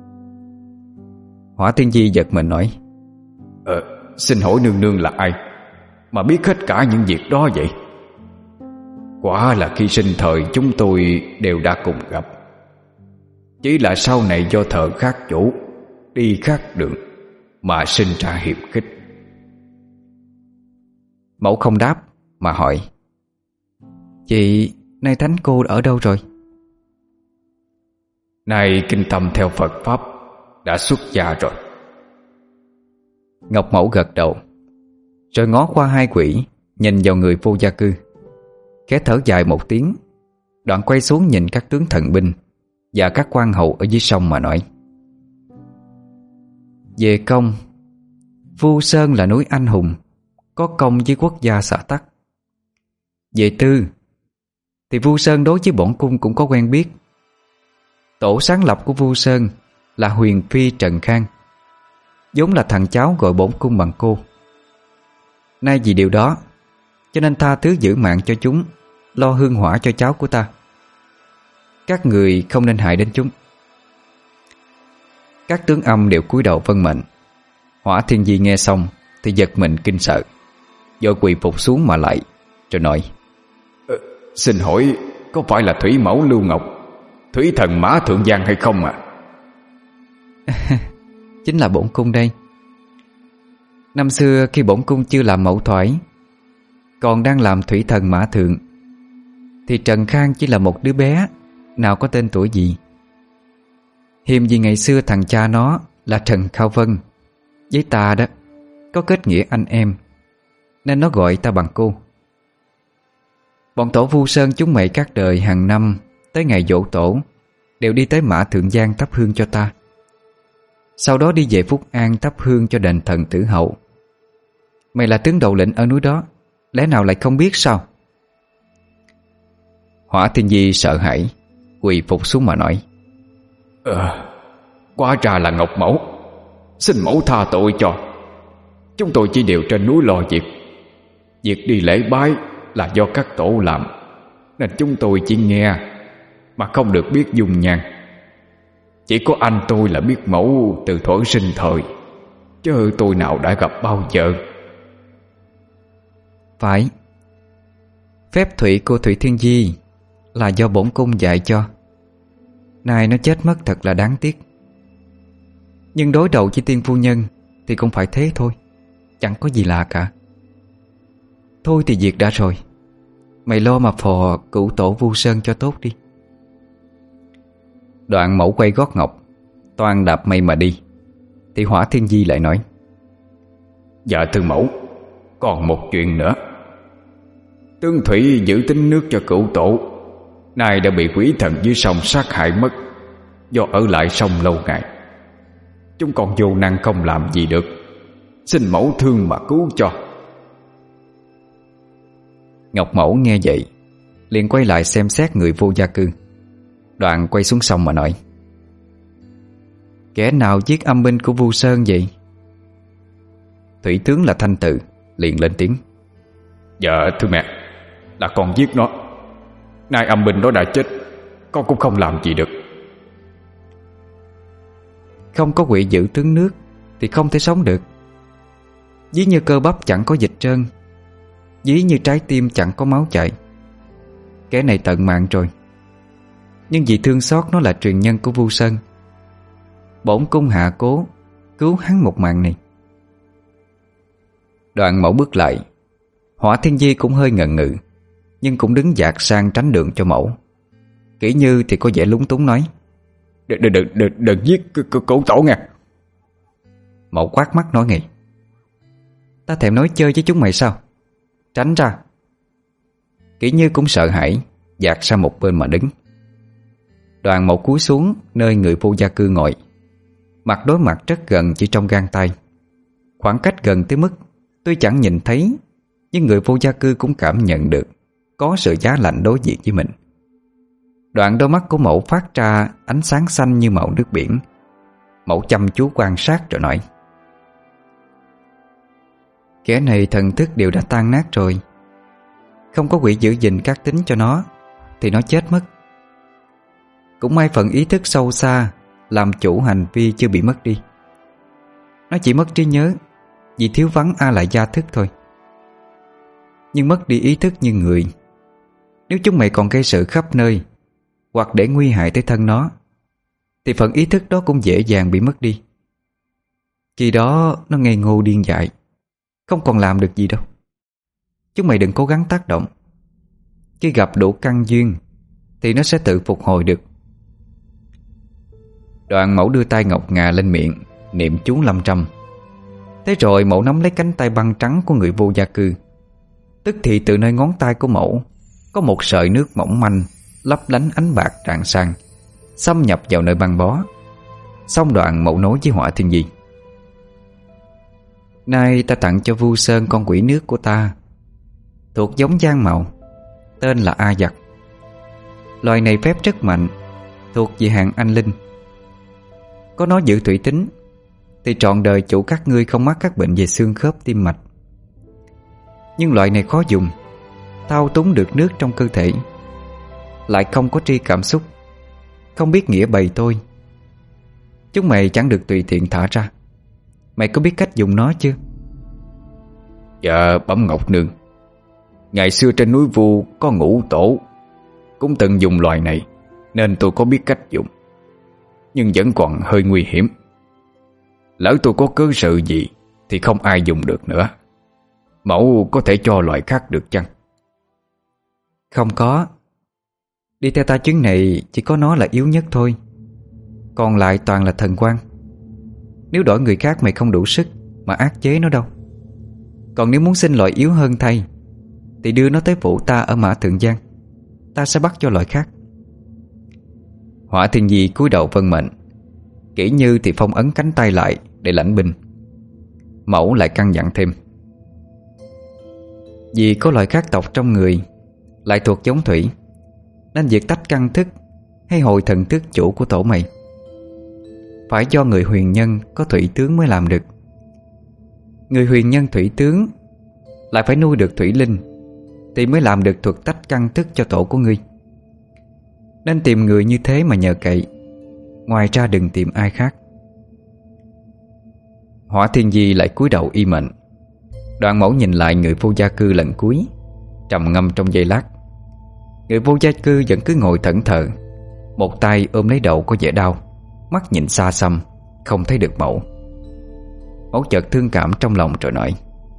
Speaker 1: Hỏa Thiên Di giật mình nói:
Speaker 2: Xin hỏi nương nương là ai mà biết hết cả những việc đó vậy? Quả là khi sinh thời chúng tôi đều đã cùng gặp, chỉ là sau này do thờ khác chủ, đi khác đường mà sinh ra hiềm khích.
Speaker 1: Mẫu không đáp mà hỏi: Chị, nay thánh cô ở đâu rồi?
Speaker 2: Nay Kinh Tâm theo Phật Pháp đã xuất gia rồi.
Speaker 1: Ngọc Mẫu gật đầu, rồi ngó qua hai quỷ, nhìn vào người vô gia cư, khẽ thở dài một tiếng, đoạn quay xuống nhìn các tướng thần binh và các quan hầu ở dưới sông mà nói: Về công, Vu Sơn là núi anh hùng, có công với quốc gia xã tắc. Về tư thì Vu Sơn đối với bổn cung cũng có quen biết. Tổ sáng lập của Vu Sơn là Huyền Phi Trần Khang, vốn là thằng cháu gọi bổn cung bằng cô. Nay vì điều đó cho nên tha thứ giữ mạng cho chúng, lo hương hỏa cho cháu của ta. Các người không nên hại đến chúng. Các tướng âm đều cúi đầu vâng mệnh. Hỏa Thiên Di nghe xong thì giật mình kinh sợ, vội quỳ phục xuống mà lại, rồi nói:
Speaker 2: Xin hỏi có phải là Thủy Mẫu Lưu Ngọc, Thủy Thần Mã Thượng Giang hay không ạ?
Speaker 1: Chính là bổn cung đây. Năm xưa khi bổn cung chưa làm mẫu thoại, còn đang làm Thủy Thần Mã Thượng, thì Trần Khang chỉ là một đứa bé, nào có tên tuổi gì. Hiềm gì ngày xưa thằng cha nó là Trần Khao Vân với ta đó có kết nghĩa anh em, nên nó gọi ta bằng cô. Bọn tổ Vu Sơn chúng mày các đời hàng năm tới ngày giỗ tổ đều đi tới Mã Thượng Giang thắp hương cho ta, sau đó đi về Phúc An thắp hương cho đền thần Tử Hậu. Mày là tướng đầu lĩnh ở núi đó, lẽ nào lại không biết sao? Hỏa Thiên Di sợ hãi, quỳ phục xuống mà nói:
Speaker 2: Quá ra là Ngọc Mẫu. Xin mẫu tha tội cho. Chúng tôi chỉ đều trên núi lo việc. Việc đi lễ bái là do các tổ làm, nên chúng tôi chỉ nghe mà không được biết dung nhan. Chỉ có anh tôi là biết mẫu từ thuở sinh thời, chứ tôi nào đã gặp bao giờ.
Speaker 1: Phải. Phép thủy của Thủy Thiên Di là do bổn cung dạy cho. Nay nó chết mất thật là đáng tiếc. Nhưng đối đầu với tiên phu nhân thì cũng phải thế thôi, chẳng có gì lạ cả. Thôi thì việc đã rồi, mày lo mà phò cửu tổ Vu Sơn cho tốt đi. Đoạn Mẫu quay gót ngọc, toan đạp mây mà đi, thì Hỏa Thiên Di lại nói:
Speaker 2: Dạ thưa mẫu, còn một chuyện nữa. Tương Thủy giữ tính nước cho cửu tổ, nay đã bị quỷ thần dưới sông sát hại mất, do ở lại sông lâu ngày. Chúng còn vô năng không làm gì được, xin mẫu thương mà cứu cho.
Speaker 1: Ngọc Mẫu nghe vậy liền quay lại xem xét người vô gia cư. Đoạn quay xuống sông mà nói: Kẻ nào giết âm binh của Vu Sơn vậy? Thủy tướng là Thanh Tự liền lên tiếng:
Speaker 2: Dạ thưa mẹ, là con giết nó. Nay âm binh nó đã chết, con cũng không làm gì được.
Speaker 1: Không có quỷ giữ tướng nước thì không thể sống được. Ví như cơ bắp chẳng có dịch trơn, ví như trái tim chẳng có máu chảy. Kẻ này tận mạng rồi, nhưng vì thương xót nó là truyền nhân của Vu Sơn, bổn cung hạ cố cứu hắn một mạng này. Đoạn Mẫu bước lại. Hỏa Thiên Di cũng hơi ngần ngừ, nhưng cũng đứng dạt sang tránh đường cho Mẫu. Kỹ Như thì có vẻ lúng túng nói:
Speaker 2: Đừng giết cửu tổ nghe.
Speaker 1: Mẫu quát mắt nói ngay: Ta thèm nói chơi với chúng mày sao? Tránh ra. Kỹ Như cũng sợ hãi, dạt sang một bên mà đứng. Đoàn Mẫu cúi xuống nơi người vô gia cư ngồi, mặt đối mặt rất gần, chỉ trong gang tay. Khoảng cách gần tới mức tuy chẳng nhìn thấy, nhưng người vô gia cư cũng cảm nhận được có sự giá lạnh đối diện với mình. Đoạn đôi mắt của Mẫu phát ra ánh sáng xanh như màu nước biển. Mẫu chăm chú quan sát rồi nói: Kẻ này thần thức đều đã tan nát rồi. Không có quỷ giữ gìn các tính cho nó thì nó chết mất. Cũng may phần ý thức sâu xa làm chủ hành vi chưa bị mất đi. Nó chỉ mất trí nhớ vì thiếu vắng a lại gia thức thôi. Nhưng mất đi ý thức như người, nếu chúng mày còn gây sự khắp nơi hoặc để nguy hại tới thân nó, thì phần ý thức đó cũng dễ dàng bị mất đi. Khi đó nó ngây ngô điên dại, không còn làm được gì đâu. Chúng mày đừng cố gắng tác động. Khi gặp đủ căn duyên thì nó sẽ tự phục hồi được. Đoạn Mẫu đưa tay ngọc ngà lên miệng, niệm chú lâm trăm. Thế rồi Mẫu nắm lấy cánh tay băng trắng của người vô gia cư. Tức thì từ nơi ngón tay của Mẫu có một sợi nước mỏng manh lấp lánh ánh bạc rạng sang, xâm nhập vào nơi băng bó. Xong đoạn Mẫu nói với Hỏa Thiên Di: Nay ta tặng cho Vu Sơn con quỷ nước của ta, thuộc giống Giang Mạo, tên là A Giặc. Loài này phép rất mạnh, thuộc về hạng anh linh. Có nó giữ thủy tính thì trọn đời chủ các ngươi không mắc các bệnh về xương khớp tim mạch. Nhưng loại này khó dùng, thao túng được nước trong cơ thể, lại không có tri cảm xúc, không biết nghĩa bày tôi. Chúng mày chẳng được tùy tiện thả ra. Mày có biết cách dùng nó chưa?
Speaker 2: Dạ bẩm Ngọc Nương, ngày xưa trên núi Vu có Ngũ Tổ cũng từng dùng loài này, nên tôi có biết cách dùng. Nhưng vẫn còn hơi nguy hiểm. Lỡ tôi có cớ sự gì thì không ai dùng được nữa. Mẫu có thể cho loài khác được chăng?
Speaker 1: Không có. Đi theo ta chuyến này chỉ có nó là yếu nhất thôi, còn lại toàn là thần quan. Nếu đổi người khác mày không đủ sức mà áp chế nó đâu. Còn nếu muốn xin loại yếu hơn thay thì đưa nó tới phủ ta ở Mã Thượng Giang, ta sẽ bắt cho loại khác. Hỏa Thiên Di cúi đầu vâng mệnh. Kỹ Như thì phong ấn cánh tay lại để lãnh binh. Mẫu lại căn dặn thêm: Vì có loài khác tộc trong người lại thuộc giống thủy, nên việc tách căn thức hay hồi thần thức chủ của tổ mày phải do người huyền nhân có thủy tướng mới làm được. Người huyền nhân thủy tướng lại phải nuôi được thủy linh thì mới làm được thuật tách căn thức cho tổ của ngươi. Nên tìm người như thế mà nhờ cậy, ngoài ra đừng tìm ai khác. Hỏa Thiên Di lại cúi đầu y mệnh. Đoàn Mẫu nhìn lại người vô gia cư lần cuối, trầm ngâm trong giây lát. Người vô gia cư vẫn cứ ngồi thẫn thờ, một tay ôm lấy đầu có vẻ đau, mắt nhìn xa xăm, không thấy được Mẫu. Mẫu chợt thương cảm trong lòng rồi nói: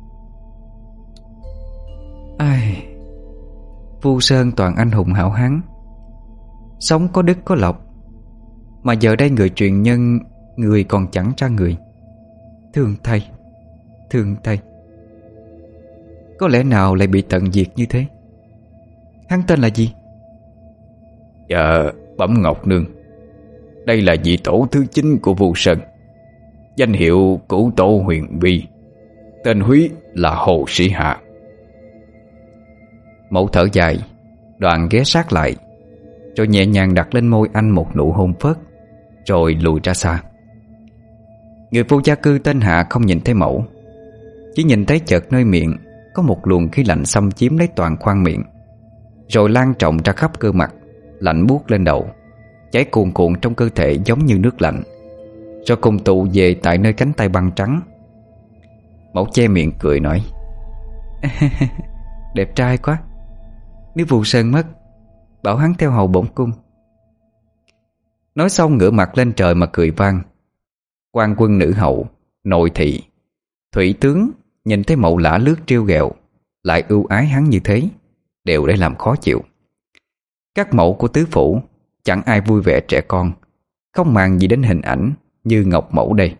Speaker 1: Ai, Vu Sơn toàn anh hùng hảo hán, sống có đức có lộc, mà giờ đây người truyền nhân, người còn chẳng ra người. Thương thay, thương thay. Có lẽ nào lại bị tận diệt như thế? Hắn tên là gì?
Speaker 2: Dạ, bẩm Ngọc Nương, đây là vị tổ thứ 9 của Vu Sơn, danh hiệu Cửu Tổ Huyền Vi, tên húy là Hồ Sĩ Hạ.
Speaker 1: Mẫu thở dài, Đoàn ghé sát lại, rồi nhẹ nhàng đặt lên môi anh một nụ hôn phớt, rồi lùi ra xa. Người vô gia cư tên Hạ không nhìn thấy Mẫu, chỉ nhìn thấy chợt nơi miệng có một luồng khí lạnh xâm chiếm lấy toàn khoang miệng, rồi lan rộng ra khắp cơ mặt, lạnh buốt lên đầu, cháy cuồn cuộn trong cơ thể giống như nước lạnh, rồi cùng tụ về tại nơi cánh tay băng trắng. Mẫu che miệng cười nói: Đẹp trai quá. Nếu Vu Sơn mất, bảo hắn theo hầu bổn cung. Nói xong ngửa mặt lên trời mà cười vang. Quan quân nữ hậu, nội thị, thủy tướng nhìn thấy Mậu lả lướt trêu ghẹo, lại ưu ái hắn như thế, đều để làm khó chịu. Các mẫu của tứ phủ chẳng ai vui vẻ trẻ con, không màng gì đến hình ảnh như Ngọc Mẫu đây.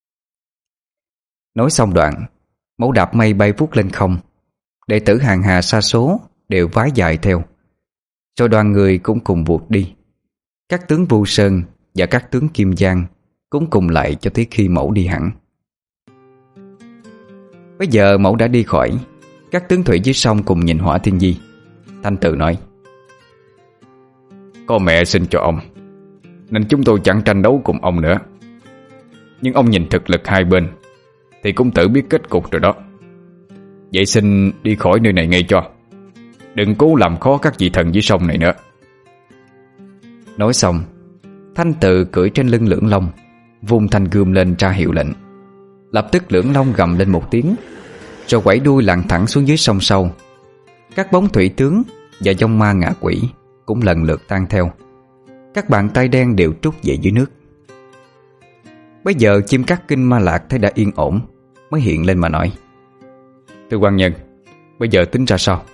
Speaker 1: Nói xong đoạn, Mẫu đạp mây bay vút lên không. Đệ tử hàng hà sa số đều vái dài theo, rồi đoàn người cũng cùng vụt đi. Các tướng Vu Sơn và các tướng Kim Giang cũng cùng lại cho tới khi Mẫu đi hẳn. Bây giờ Mẫu đã đi khỏi, các tướng thủy dưới sông cùng nhìn Hỏa Thiên Di. Thanh Từ nói:
Speaker 2: Có mẹ sinh cho ông, nên chúng tôi chẳng tranh đấu cùng ông nữa. Nhưng ông nhìn thực lực hai bên thì cũng tự biết kết cục rồi đó. Vậy xin đi khỏi nơi này ngay cho, đừng cố làm khó các vị thần dưới sông này nữa.
Speaker 1: Nói xong, Thanh Từ cưỡi trên lưng Lưỡng Long, vung thanh gươm lên ra hiệu lệnh. Lập tức Lưỡng Long gầm lên một tiếng, rồi quẩy đuôi lặn thẳng xuống dưới sông sâu. Các bóng thủy tướng và dông ma ngạ quỷ cũng lần lượt tan theo. Các bàn tay đen đều trút về dưới nước. Bây giờ chim cắt Kinh Ma Lạc thấy đã yên ổn, mới hiện lên mà nói:
Speaker 2: Thưa quan nhân, bây giờ tính ra sao?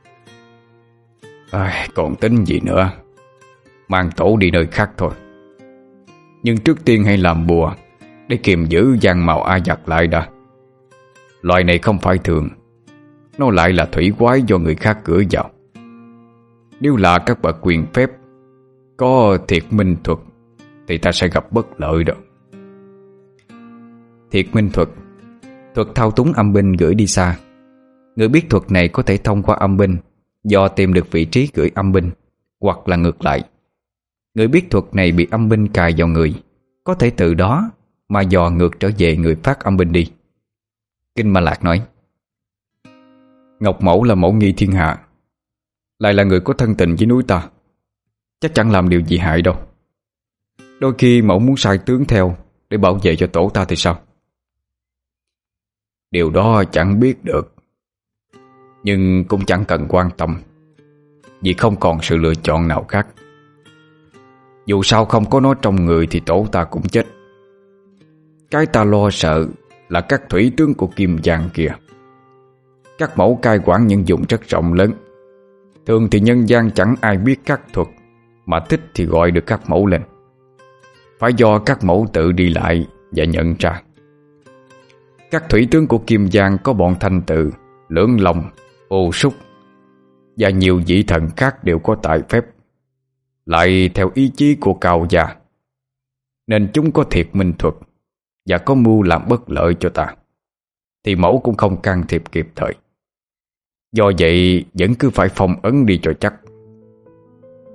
Speaker 2: Còn tính gì nữa, mang tổ đi nơi khác thôi. Nhưng trước tiên hãy làm bùa để kiềm giữ giang màu A Giặc lại đã. Loài này không phải thường, nó lại là thủy quái do người khác cửa vào. Nếu là các bậc quyền phép có thiệt minh thuật thì ta sẽ gặp bất lợi đó.
Speaker 1: Thiệt minh thuật, thuật thao túng âm binh gửi đi xa. Người biết thuật này có thể thông qua âm binh dò tìm được vị trí gửi âm binh, hoặc là ngược lại. Người biết thuật này bị âm binh cài vào người, có thể từ đó mà dò ngược trở về người phát âm binh đi. Kinh Ma Lạc nói:
Speaker 2: Ngọc Mẫu là mẫu nghi thiên hạ, lại là người có thân tình với núi ta, chắc chẳng làm điều gì hại đâu. Đôi khi mẫu muốn sai tướng theo để bảo vệ cho tổ ta thì sao? Điều đó chẳng biết được, nhưng cũng chẳng cần quan tâm, vì không còn sự lựa chọn nào khác. Dù sao không có nó trong người thì tổ ta cũng chết. Cái ta lo sợ là các thủy tướng của Kim Giang kìa. Các mẫu cai quản những vùng rất rộng lớn, thường thì nhân gian chẳng ai biết các thuật, mà thích thì gọi được các mẫu lên. Phải do các mẫu tự đi lại và nhận ra. Các thủy tướng của Kim Giang có bọn Thanh Từ, Lưỡng Long, Ô Súc và nhiều vị thần khác đều có tài phép, lại theo ý chí của cao gia, nên chúng có thiệt minh thuật và có mưu làm bất lợi cho ta, thì mẫu cũng không can thiệp kịp thời. Do vậy vẫn cứ phải phong ấn đi cho chắc.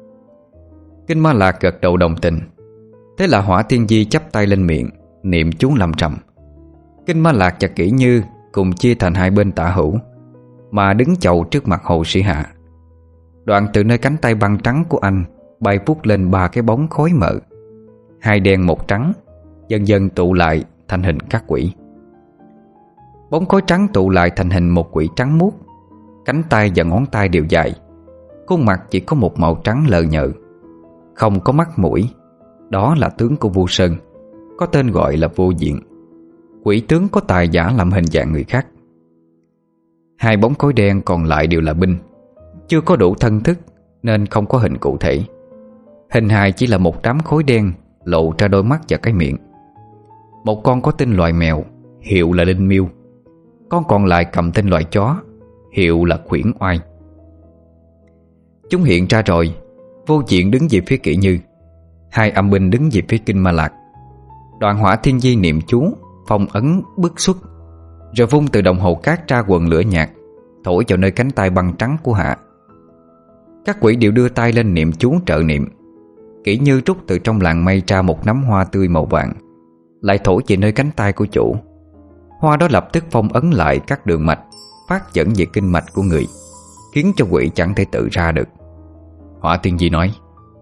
Speaker 1: Kinh Ma Lạc gật đầu đồng tình. Thế là Hỏa Thiên Di chắp tay lên miệng, niệm chú lầm trầm. Kinh Ma Lạc và Kỷ Như cùng chia thành hai bên tả hữu, mà đứng chầu trước mặt Hồ Sĩ Hạ. Đoạn từ nơi cánh tay băng trắng của anh bay vút lên ba cái bóng khói mờ, hai đen một trắng, dần dần tụ lại thành hình các quỷ. Bóng khói trắng tụ lại thành hình một quỷ trắng muốt, cánh tay và ngón tay đều dài, khuôn mặt chỉ có một màu trắng lờ nhợ, không có mắt mũi. Đó là tướng của Vu Sơn, có tên gọi là Vô Diện, quỷ tướng có tài giả làm hình dạng người khác. Hai bóng khói đen còn lại đều là binh, chưa có đủ thân thức nên không có hình cụ thể. Hình hài chỉ là một đám khói đen lộ ra đôi mắt và cái miệng. Một con có tên loài mèo, hiệu là Linh Miêu. Con còn lại cầm tên loài chó, hiệu là Khuyển Oai. Chúng hiện ra rồi, Vô Diện đứng về phía Kỷ Như, hai âm binh đứng về phía Kinh Ma Lạc. Đoàn Hỏa Thiên Di niệm chú, phong ấn bức xuất, rồi vung từ đồng hồ cát ra quần lửa nhạt, thổi vào nơi cánh tay băng trắng của Hạ. Các quỷ đều đưa tay lên niệm chú trợ niệm. Kỷ Như trút từ trong làng mây ra một nắm hoa tươi màu vàng, lại thổi về nơi cánh tay của chủ. Hoa đó lập tức phong ấn lại các đường mạch, phát dẫn về kinh mạch của người, khiến cho quỷ chẳng thể tự ra được. Hỏa Thiên Di nói: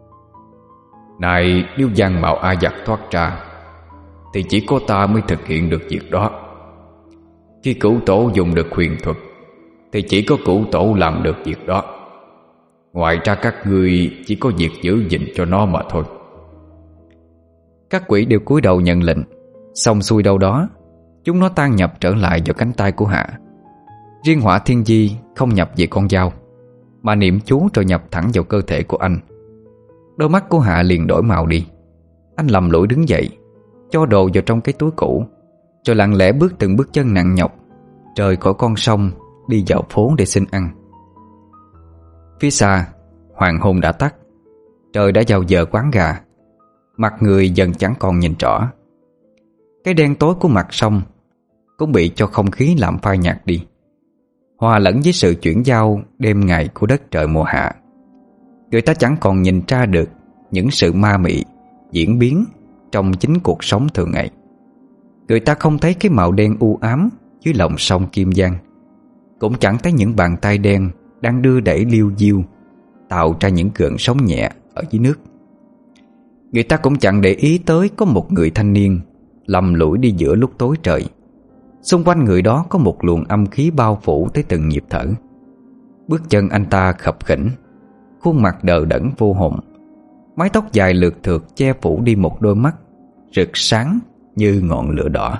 Speaker 2: Này, nếu Giang Mạo A Giặc thoát ra thì chỉ có ta mới thực hiện được việc đó. Khi Cửu Tổ dùng được huyền thuật thì chỉ có Cửu Tổ làm được việc đó. Ngoài ra các ngươi chỉ có việc giữ gìn cho nó mà thôi.
Speaker 1: Các quỷ đều cúi đầu nhận lệnh. Xong xuôi đâu đó, chúng nó tan nhập trở lại vào cánh tay của Hạ. Riêng Hỏa Thiên Di không nhập về con dao, mà niệm chú rồi nhập thẳng vào cơ thể của anh. Đôi mắt của Hạ liền đổi màu đi. Anh lầm lũi đứng dậy, cho đồ vào trong cái túi cũ, rồi lặng lẽ bước từng bước chân nặng nhọc rời khỏi con sông, đi vào phố để xin ăn. Phía xa, hoàng hôn đã tắt, trời đã vào giờ quán gà. Mặt người dần chẳng còn nhìn rõ. Cái đen tối của mặt sông cũng bị cho không khí làm phai nhạt đi, hòa lẫn với sự chuyển giao đêm ngày của đất trời mùa hạ. Người ta chẳng còn nhìn ra được những sự ma mị diễn biến trong chính cuộc sống thường ngày. Người ta không thấy cái màu đen u ám dưới lòng sông Kim Giang, cũng chẳng thấy những bàn tay đen đang đưa đẩy liêu diêu, tạo ra những gợn sóng nhẹ ở dưới nước. Người ta cũng chẳng để ý tới có một người thanh niên lầm lũi đi giữa lúc tối trời. Xung quanh người đó có một luồng âm khí bao phủ tới từng nhịp thở. Bước chân anh ta khập khiễng, khuôn mặt đờ đẫn vô hồn. Mái tóc dài lượt thượt che phủ đi một đôi mắt rực sáng như ngọn lửa đỏ.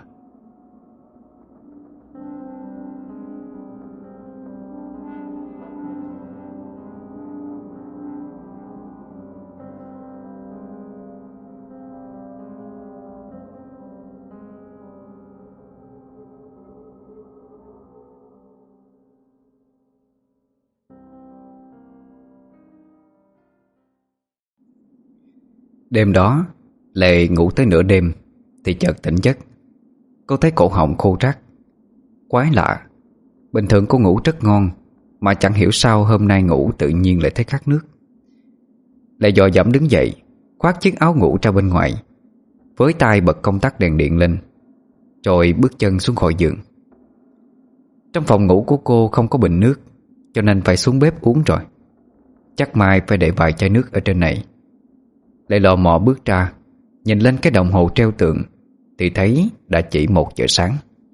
Speaker 1: Đêm đó, Lệ ngủ tới nửa đêm thì chợt tỉnh giấc. Cô thấy cổ họng khô rát. Quái lạ, bình thường cô ngủ rất ngon, mà chẳng hiểu sao hôm nay ngủ tự nhiên lại thấy khát nước. Lệ dò dẫm đứng dậy, khoác chiếc áo ngủ ra bên ngoài, với tay bật công tắc đèn điện lên, rồi bước chân xuống khỏi giường. Trong phòng ngủ của cô không có bình nước, cho nên phải xuống bếp uống rồi. Chắc mai phải để vài chai nước ở trên này. Lệ lò mò bước ra, nhìn lên cái đồng hồ treo tường thì thấy đã chỉ 1 giờ sáng.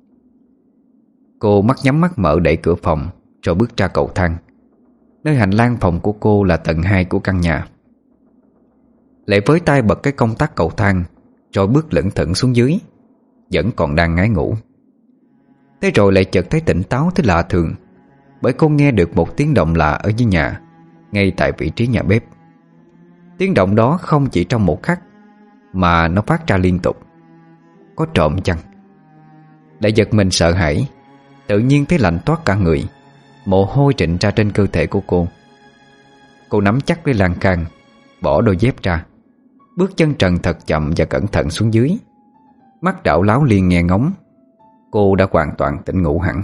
Speaker 1: Cô mắt nhắm mắt mở đẩy cửa phòng, rồi bước ra cầu thang. Nơi hành lang phòng của cô là tầng 2 của căn nhà. Lệ với tay bật cái công tắc cầu thang, rồi bước lững thững xuống dưới, vẫn còn đang ngái ngủ. Thế rồi lại chợt thấy tỉnh táo tới lạ thường, bởi cô nghe được một tiếng động lạ ở dưới nhà, ngay tại vị trí nhà bếp. Tiếng động đó không chỉ trong một khắc, mà nó phát ra liên tục. Có trộm chăng? Lại giật mình sợ hãi, tự nhiên thấy lạnh toát cả người, mồ hôi trịnh ra trên cơ thể của cô. Cô nắm chắc lấy lan can, bỏ đôi dép ra, bước chân trần thật chậm và cẩn thận xuống dưới. Mắt đảo láo liên nghe ngóng. Cô đã hoàn toàn tỉnh ngủ hẳn.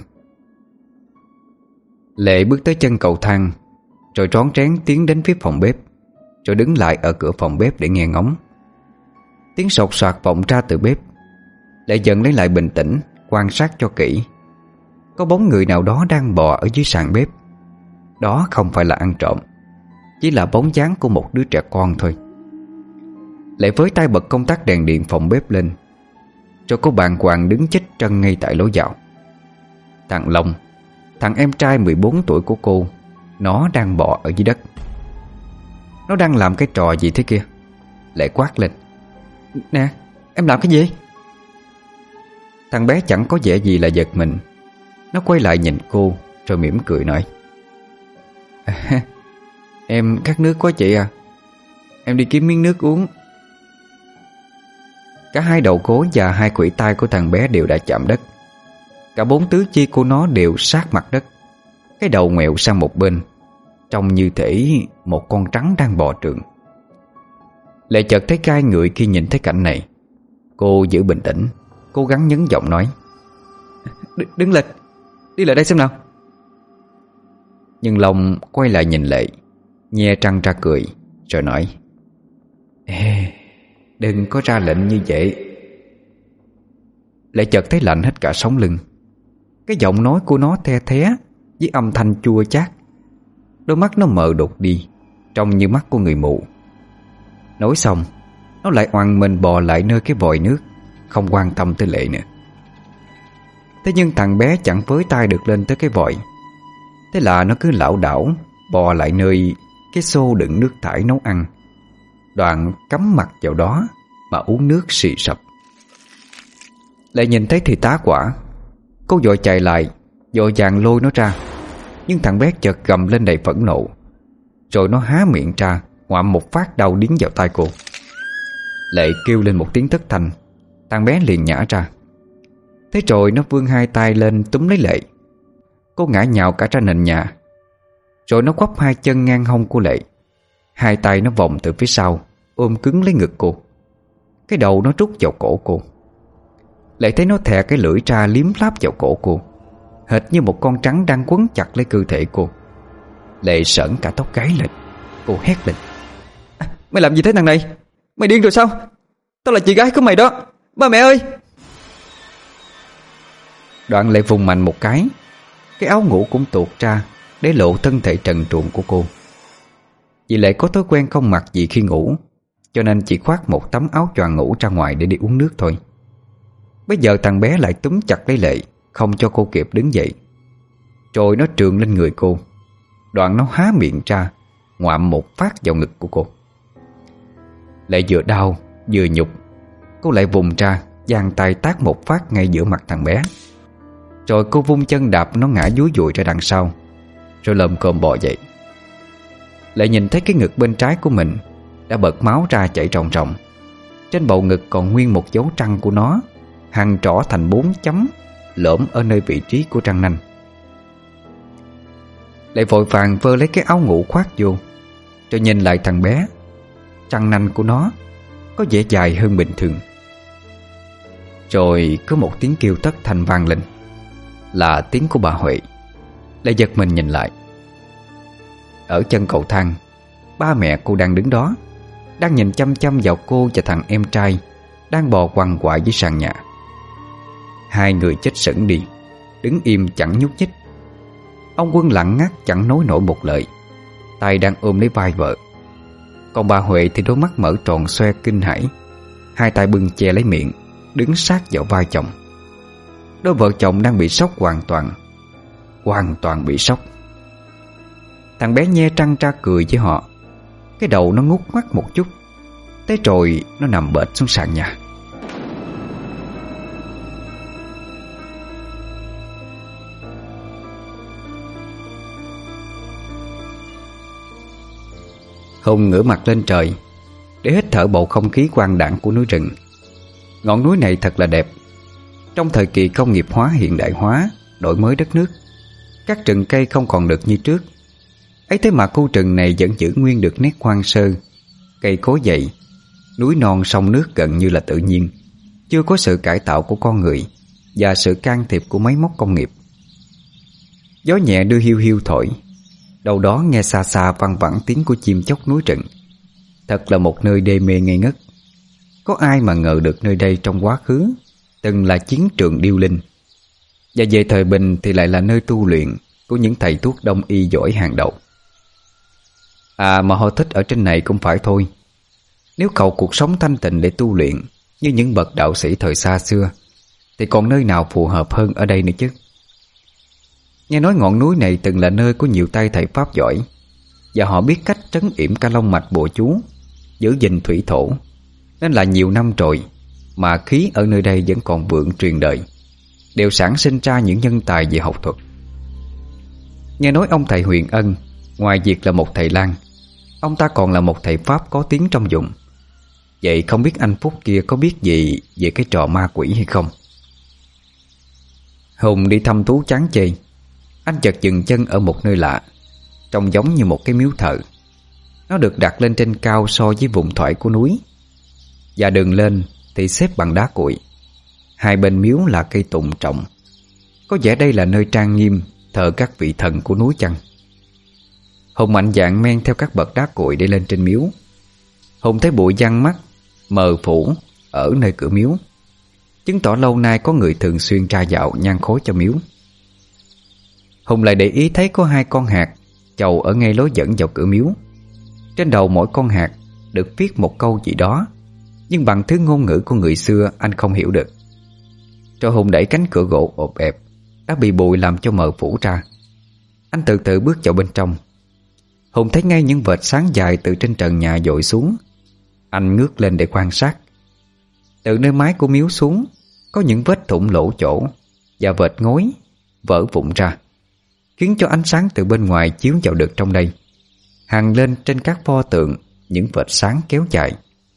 Speaker 1: Lệ bước tới chân cầu thang, rồi rón rén tiến đến phía phòng bếp. rồi đứng lại ở cửa phòng bếp để nghe ngóng. Tiếng sột soạt vọng ra từ bếp. Lệ dần lấy lại bình tĩnh, quan sát cho kỹ. Có bóng người nào đó đang bò ở dưới sàn bếp. Đó không phải là ăn trộm, chỉ là bóng dáng của một đứa trẻ con thôi. Lệ với tay bật công tắc đèn điện phòng bếp lên, rồi cô bàng hoàng đứng chết trân ngay tại lối vào. Thằng Long, thằng em trai 14 tuổi của cô, nó đang bò ở dưới đất. Nó đang làm cái trò gì thế kia? Lệ quát lên: "Nè, em làm cái gì?" Thằng bé chẳng có vẻ gì là giật mình. Nó quay lại nhìn cô rồi mỉm cười nói: "Em khát nước quá chị à, em đi kiếm miếng nước uống." Cả hai đầu gối và hai khuỷu tay của thằng bé đều đã chạm đất. Cả bốn tứ chi của nó đều sát mặt đất. Cái đầu ngoẹo sang một bên, trông như thể một con trắng đang bò trườn. Lệ chợt thấy gai người khi nhìn thấy cảnh này. Cô giữ bình tĩnh, cố gắng nhấn giọng nói: Đứng lên, đi lại đây xem nào." Nhưng Long quay lại nhìn Lệ, nhe răng ra cười, rồi nói: "Ê, đừng có ra lệnh như vậy." Lệ chợt thấy lạnh hết cả sống lưng. Cái giọng nói của nó the thé với âm thanh chua chát. Đôi mắt nó mờ đục đi, trông như mắt của người mù. Nói xong, nó lại oằn mình bò lại nơi cái vòi nước, không quan tâm tới Lệ nữa. Thế nhưng thằng bé chẳng với tay được lên tới cái vòi. Thế là nó cứ lảo đảo bò lại nơi cái xô đựng nước thải nấu ăn, đoạn cắm mặt vào đó mà uống nước xì sập. Lại nhìn thấy thì tá quả. Cô vội chạy lại, vội vàng lôi nó ra. Nhưng thằng bé chợt gầm lên đầy phẫn nộ, rồi nó há miệng ra ngoạm một phát đau điếng vào tai cô. Lệ kêu lên một tiếng thất thanh. Thằng bé liền nhả ra. Thế rồi nó vươn hai tay lên túm lấy Lệ. Cô ngã nhào cả ra nền nhà. Rồi nó quắp hai chân ngang hông của Lệ. Hai tay nó vòng từ phía sau, ôm cứng lấy ngực cô. Cái đầu nó trút vào cổ cô. Lệ thấy nó thè cái lưỡi ra liếm láp vào cổ cô, hệt như một con trắng đang quấn chặt lấy cơ thể cô. Lệ sởn cả tóc gáy lên. Cô hét lên: "Mày làm gì thế thằng này? Mày điên rồi sao? Tao là chị gái của mày đó, ba mẹ ơi!" Đoạn Lệ vùng mạnh một cái. Cái áo ngủ cũng tuột ra, để lộ thân thể trần truồng của cô. Vì Lệ có thói quen không mặc gì khi ngủ, cho nên chỉ khoác một tấm áo choàng ngủ ra ngoài để đi uống nước thôi. Bây giờ thằng bé lại túm chặt lấy Lệ, không cho cô kịp đứng dậy. Rồi nó trườn lên người cô. Đoạn nó há miệng ra, ngoạm một phát vào ngực của cô. Lệ vừa đau vừa nhục. Cô lại vùng ra, giang tay tát một phát ngay giữa mặt thằng bé. Rồi cô vung chân đạp nó ngã dúi dùi ra đằng sau, rồi lồm cồm bò dậy. Lệ nhìn thấy cái ngực bên trái của mình đã bật máu ra chảy ròng ròng. Trên bầu ngực còn nguyên một dấu trăng của nó, hằn trỏ thành 4 chấm lõm ở nơi vị trí của răng nanh. Lệ vội vàng vơ lấy cái áo ngủ khoác vô, rồi nhìn lại thằng bé. Răng nanh của nó có vẻ dài hơn bình thường. Rồi có một tiếng kêu thất thanh vang lên, là tiếng của bà Huệ. Lệ giật mình nhìn lại. Ở chân cầu thang, ba mẹ cô đang đứng đó, đang nhìn chăm chăm vào cô và thằng em trai đang bò quằn quại dưới sàn nhà. Hai người chết sững đi, đứng im chẳng nhúc nhích. Ông Quân lặng ngắt chẳng nói nổi một lời, tay đang ôm lấy vai vợ. Còn bà Huệ thì đôi mắt mở tròn xoe kinh hãi, hai tay bưng che lấy miệng, đứng sát vào vai chồng. Đôi vợ chồng đang bị sốc hoàn toàn bị sốc. Thằng bé nhe răng ra cười với họ. Cái đầu nó ngút mắt một chút, thế rồi nó nằm bệt xuống sàn nhà. Hùng ngửa mặt lên trời để hít thở bầu không khí quang đãng của núi rừng. Ngọn núi này thật là đẹp. Trong thời kỳ công nghiệp hóa hiện đại hóa, đổi mới đất nước, các rừng cây không còn được như trước. Ấy thế mà khu rừng này vẫn giữ nguyên được nét hoang sơ. Cây cối dày, núi non sông nước gần như là tự nhiên, chưa có sự cải tạo của con người và sự can thiệp của máy móc công nghiệp. Gió nhẹ đưa hiu hiu thổi. Đâu đó nghe xa xa văng vẳng tiếng của chim chóc núi rừng, Thật là một nơi đê mê ngây ngất. Có ai mà ngờ được nơi đây trong quá khứ từng là chiến trường điêu linh, và về thời bình thì lại là nơi tu luyện của những thầy thuốc đông y giỏi hàng đầu. Mà họ thích ở trên này cũng phải thôi. Nếu cầu cuộc sống thanh tịnh để tu luyện như những bậc đạo sĩ thời xa xưa thì còn nơi nào phù hợp hơn ở đây nữa chứ. Nghe nói ngọn núi này từng là nơi của nhiều tay thầy pháp giỏi, và họ biết cách trấn yểm cả long mạch bùa chú, giữ gìn thủy thổ, nên là nhiều năm rồi mà khí ở nơi đây vẫn còn vượng truyền đời, đều sản sinh ra những nhân tài về học thuật. Nghe nói ông thầy Huyền Ân, ngoài việc là một thầy lang, ông ta còn là một thầy pháp có tiếng trong vùng. Vậy không biết anh Phúc kia có biết gì về cái trò ma quỷ hay không? Hùng đi thăm thú chán chê, anh chợt dừng chân ở một nơi lạ, trông giống như một cái miếu thờ. Nó được đặt lên trên cao so với vùng thoải của núi, và đường lên thì xếp bằng đá cuội. Hai bên miếu là cây tùng trọng. Có vẻ đây là nơi trang nghiêm thờ các vị thần của núi chăng? Hùng mạnh dạn men theo các bậc đá cuội để lên trên miếu. Hùng thấy bụi giăng mắt mờ phủ ở nơi cửa miếu, chứng tỏ lâu nay có người thường xuyên ra dạo nhang khói cho miếu. Hùng lại để ý thấy có 2 con hạt chầu ở ngay lối dẫn vào cửa miếu. Trên đầu mỗi con hạt được viết một câu gì đó, nhưng bằng thứ ngôn ngữ của người xưa anh không hiểu được. Rồi Hùng đẩy cánh cửa gỗ ộp ẹp đã bị bụi làm cho mờ phủ ra. Anh từ từ bước vào bên trong. Hùng thấy ngay những vệt sáng dài từ trên trần nhà dội xuống. Anh ngước lên để quan sát. Từ nơi mái của miếu xuống có những vết thủng lỗ chỗ và vệt ngói vỡ vụn ra, khiến cho ánh sáng từ bên ngoài chiếu vào được trong đây, hằn lên trên các pho tượng những vệt sáng kéo dài.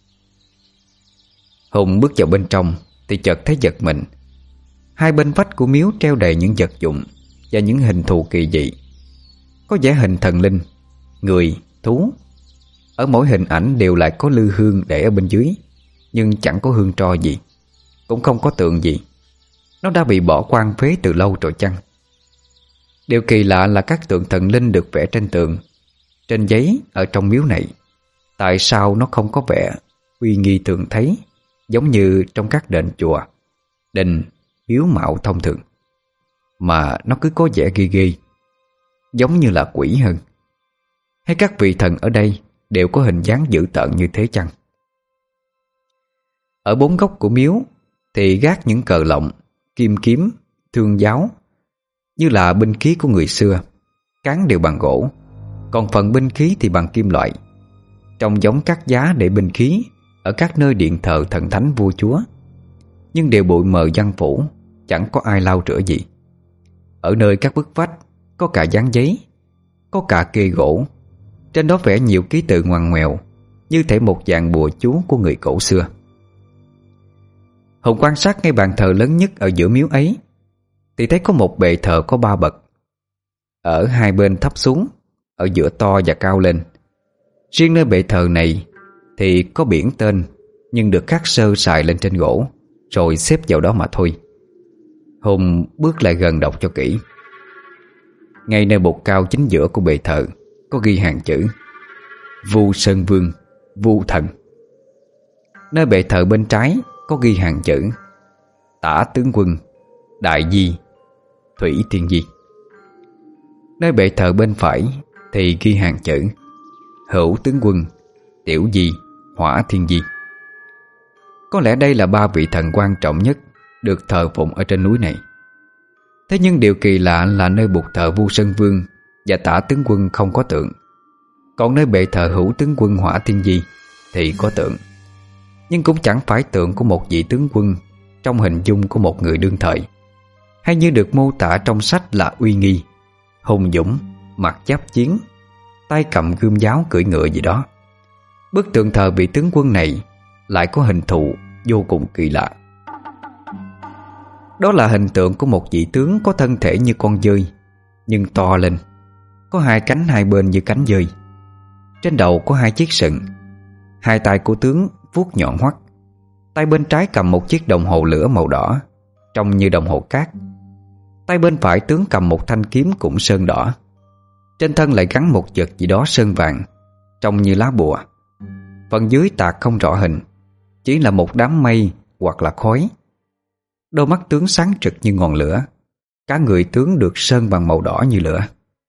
Speaker 1: Hùng bước vào bên trong thì chợt thấy giật mình. Hai bên vách của miếu treo đầy những vật dụng và những hình thù kỳ dị, có vẻ hình thần linh, người, thú. Ở mỗi hình ảnh đều lại có lư hương để ở bên dưới, nhưng chẳng có hương tro gì, cũng không có tượng gì. Nó đã bị bỏ hoang phế từ lâu rồi chăng? Điều kỳ lạ là các tượng thần linh được vẽ trên tường, trên giấy ở trong miếu này, tại sao nó không có vẻ uy nghi thường thấy giống như trong các đền chùa, đình, miếu mạo thông thường, mà nó cứ có vẻ ghê ghê, giống như là quỷ hơn? Hay các vị thần ở đây đều có hình dáng dữ tợn như thế chăng? Ở 4 góc của miếu thì gác những cờ lọng, kim kiếm, thương giáo, như là binh khí của người xưa. Cán đều bằng gỗ, còn phần binh khí thì bằng kim loại, trông giống các giá để binh khí ở các nơi điện thờ thần thánh vua chúa, nhưng đều bụi mờ giăng phủ, chẳng có ai lau rửa gì. Ở nơi các bức vách có cả dán giấy, có cả kê gỗ, trên đó vẽ nhiều ký tự ngoằn ngoèo, như thể một dạng bùa chú của người cổ xưa. Hùng quan sát ngay bàn thờ lớn nhất ở giữa miếu ấy thì thấy có một bệ thờ có 3 bậc. Ở hai bên thấp xuống, ở giữa to và cao lên. Riêng nơi bệ thờ này thì có biển tên, nhưng được khắc sơ sài lên trên gỗ rồi xếp vào đó mà thôi. Hùng bước lại gần đọc cho kỹ. Ngay nơi bục cao chính giữa của bệ thờ có ghi hàng chữ Vu Sơn Vương, Vu Thần. Nơi bệ thờ bên trái có ghi hàng chữ Tả Tướng Quân, Đại Di, Thủy Thiên Di. Nơi bệ thờ bên phải thì ghi hàng chữ Hữu Tướng Quân, Tiểu Di, Hỏa Thiên Di. Có lẽ đây là 3 vị thần quan trọng nhất được thờ phụng ở trên núi này. Thế nhưng điều kỳ lạ là nơi bục thờ Vu Sơn Vương và Tả Tướng Quân không có tượng, còn nơi bệ thờ Hữu Tướng Quân, Hỏa Thiên Di thì có tượng. Nhưng cũng chẳng phải tượng của một vị tướng quân trong hình dung của một người đương thời, hay như được mô tả trong sách là uy nghi, hùng dũng, mặt giáp chiến, tay cầm gươm giáo cưỡi ngựa gì đó. Bức tượng thờ vị tướng quân này lại có hình thù vô cùng kỳ lạ. Đó là hình tượng của một vị tướng có thân thể như con dơi, nhưng to lên, có 2 cánh hai bên như cánh dơi. Trên đầu có 2 chiếc sừng. 2 tay của tướng vuốt nhọn hoắt. Tay bên trái cầm một chiếc đồng hồ lửa màu đỏ, trông như đồng hồ cát. Tay bên phải tướng cầm một thanh kiếm cũng sơn đỏ. Trên thân lại gắn một vật gì đó sơn vàng, trông như lá bùa. Phần dưới tạc không rõ hình, chỉ là một đám mây hoặc là khói. Đôi mắt tướng sáng trực như ngọn lửa, cả người tướng được sơn bằng màu đỏ như lửa.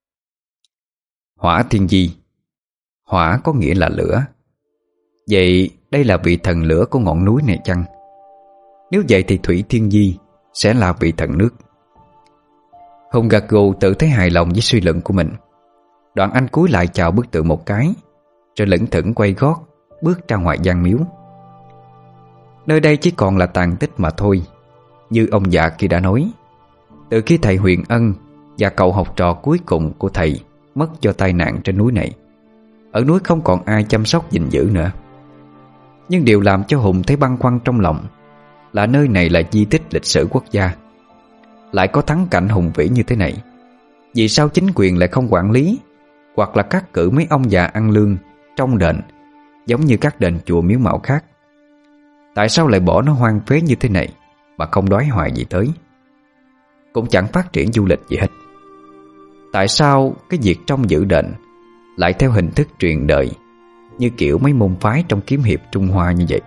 Speaker 1: Hỏa thiên di. Hỏa có nghĩa là lửa. Vậy đây là vị thần lửa của ngọn núi này chăng? Nếu vậy thì Thủy Thiên Di sẽ là vị thần nước. Hùng gật gù tự thấy hài lòng với suy luận của mình. Đoạn anh cúi lại chào bức tượng một cái, rồi lững thững quay gót bước ra ngoài gian miếu. Nơi đây chỉ còn là tàn tích mà thôi. Như ông già kia đã nói, từ khi thầy Huyền Ân và cậu học trò cuối cùng của thầy mất do tai nạn trên núi này, ở núi không còn ai chăm sóc gìn giữ nữa. Nhưng điều làm cho Hùng thấy băn khoăn trong lòng là nơi này là di tích lịch sử quốc gia, lại có thắng cảnh hùng vĩ như thế này, vì sao chính quyền lại không quản lý, hoặc là cắt cử mấy ông già ăn lương trong đền giống như các đền chùa miếu mạo khác? Tại sao lại bỏ nó hoang phế như thế này mà không đói hoài gì tới? Cũng chẳng phát triển du lịch gì hết. Tại sao cái việc trông giữ đền lại theo hình thức truyền đời, như kiểu mấy môn phái trong kiếm hiệp Trung Hoa như vậy?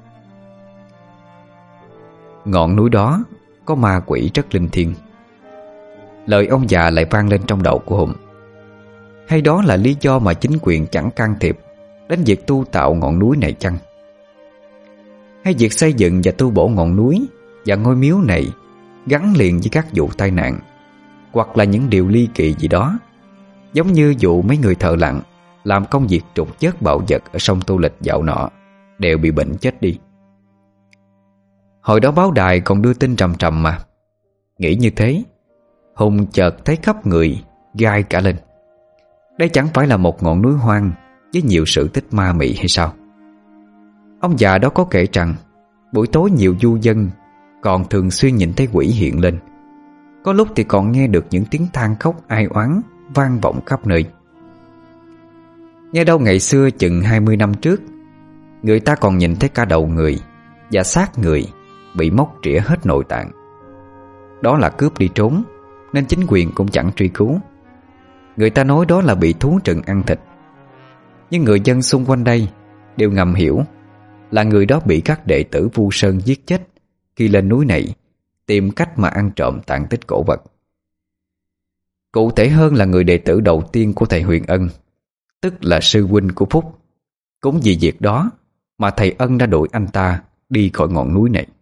Speaker 1: Ngọn núi đó có ma quỷ rất linh thiêng. Lời ông già lại vang lên trong đầu của Hùng. Hay đó là lý do mà chính quyền chẳng can thiệp đến việc tu tạo ngọn núi này chăng? Hay việc xây dựng và tu bổ ngọn núi và ngôi miếu này gắn liền với các vụ tai nạn, hoặc là những điều ly kỳ gì đó, giống như vụ mấy người thợ lặn làm công việc trục vớt bảo vật ở sông Tô Lịch dạo nọ đều bị bệnh chết đi? Hồi đó báo đài còn đưa tin trầm trầm mà. Nghĩ như thế, Hùng chợt thấy khắp người gai cả lên. Đây chẳng phải là một ngọn núi hoang với nhiều sự tích ma mị hay sao? Ông già đó có kể rằng buổi tối nhiều du dân còn thường xuyên nhìn thấy quỷ hiện lên. Có lúc thì còn nghe được những tiếng than khóc ai oán vang vọng khắp nơi. Nghe đâu ngày xưa chừng 20 năm trước, người ta còn nhìn thấy cả đầu người và xác người bị móc trĩa hết nội tạng. Đó là cướp đi trốn, nên chính quyền cũng chẳng truy cứu. Người ta nói đó là bị thú rừng ăn thịt. Nhưng người dân xung quanh đây đều ngầm hiểu là người đó bị các đệ tử Vu Sơn giết chết khi lên núi này tìm cách mà ăn trộm tàn tích cổ vật. Cụ thể hơn là người đệ tử đầu tiên của thầy Huyền Ân, tức là sư huynh của Phúc. Cũng vì việc đó mà thầy Ân đã đuổi anh ta đi khỏi ngọn núi này.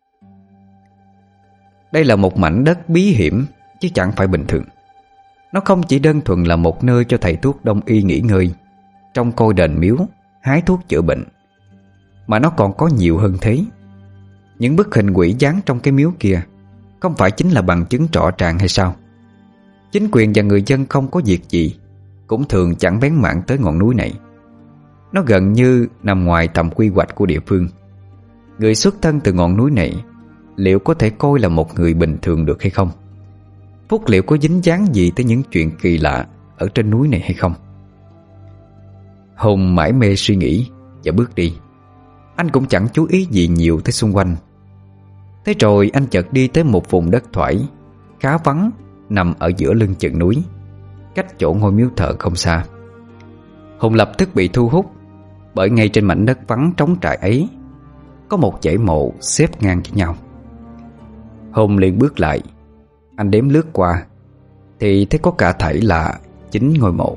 Speaker 1: Đây là một mảnh đất bí hiểm chứ chẳng phải bình thường. Nó không chỉ đơn thuần là một nơi cho thầy thuốc đông y nghỉ ngơi, trong coi đền miếu, hái thuốc chữa bệnh, mà nó còn có nhiều hơn thế. Những bức hình quỷ dán trong cái miếu kia không phải chính là bằng chứng rõ ràng hay sao? Chính quyền và người dân không có việc gì cũng thường chẳng bén mảng tới ngọn núi này. Nó gần như nằm ngoài tầm quy hoạch của địa phương. Người xuất thân từ ngọn núi này liệu có thể coi là một người bình thường được hay không? Phúc liệu có dính dáng gì tới những chuyện kỳ lạ ở trên núi này hay không? Hùng mải mê suy nghĩ và bước đi. Anh cũng chẳng chú ý gì nhiều tới xung quanh. Thế rồi anh chợt đi tới một vùng đất thoải khá vắng, nằm ở giữa lưng chừng núi, cách chỗ ngôi miếu thờ không xa. Hùng lập tức bị thu hút, bởi ngay trên mảnh đất vắng trống trải ấy có một dãy mộ xếp ngang với nhau. Hùng liền bước lại. Anh đếm lướt qua thì thấy có cả thảy là 9 ngôi mộ.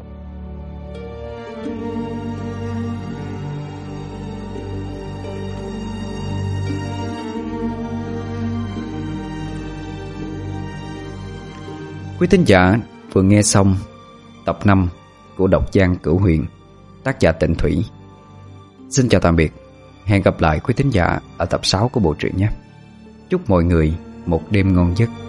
Speaker 1: Quý thính giả vừa nghe xong tập 5 của độc Giang Cửu Huyền, tác giả Tịnh Thủy. Xin chào tạm biệt. Hẹn gặp lại quý thính giả ở tập 6 của bộ truyện nhé. Chúc mọi người một đêm ngon giấc.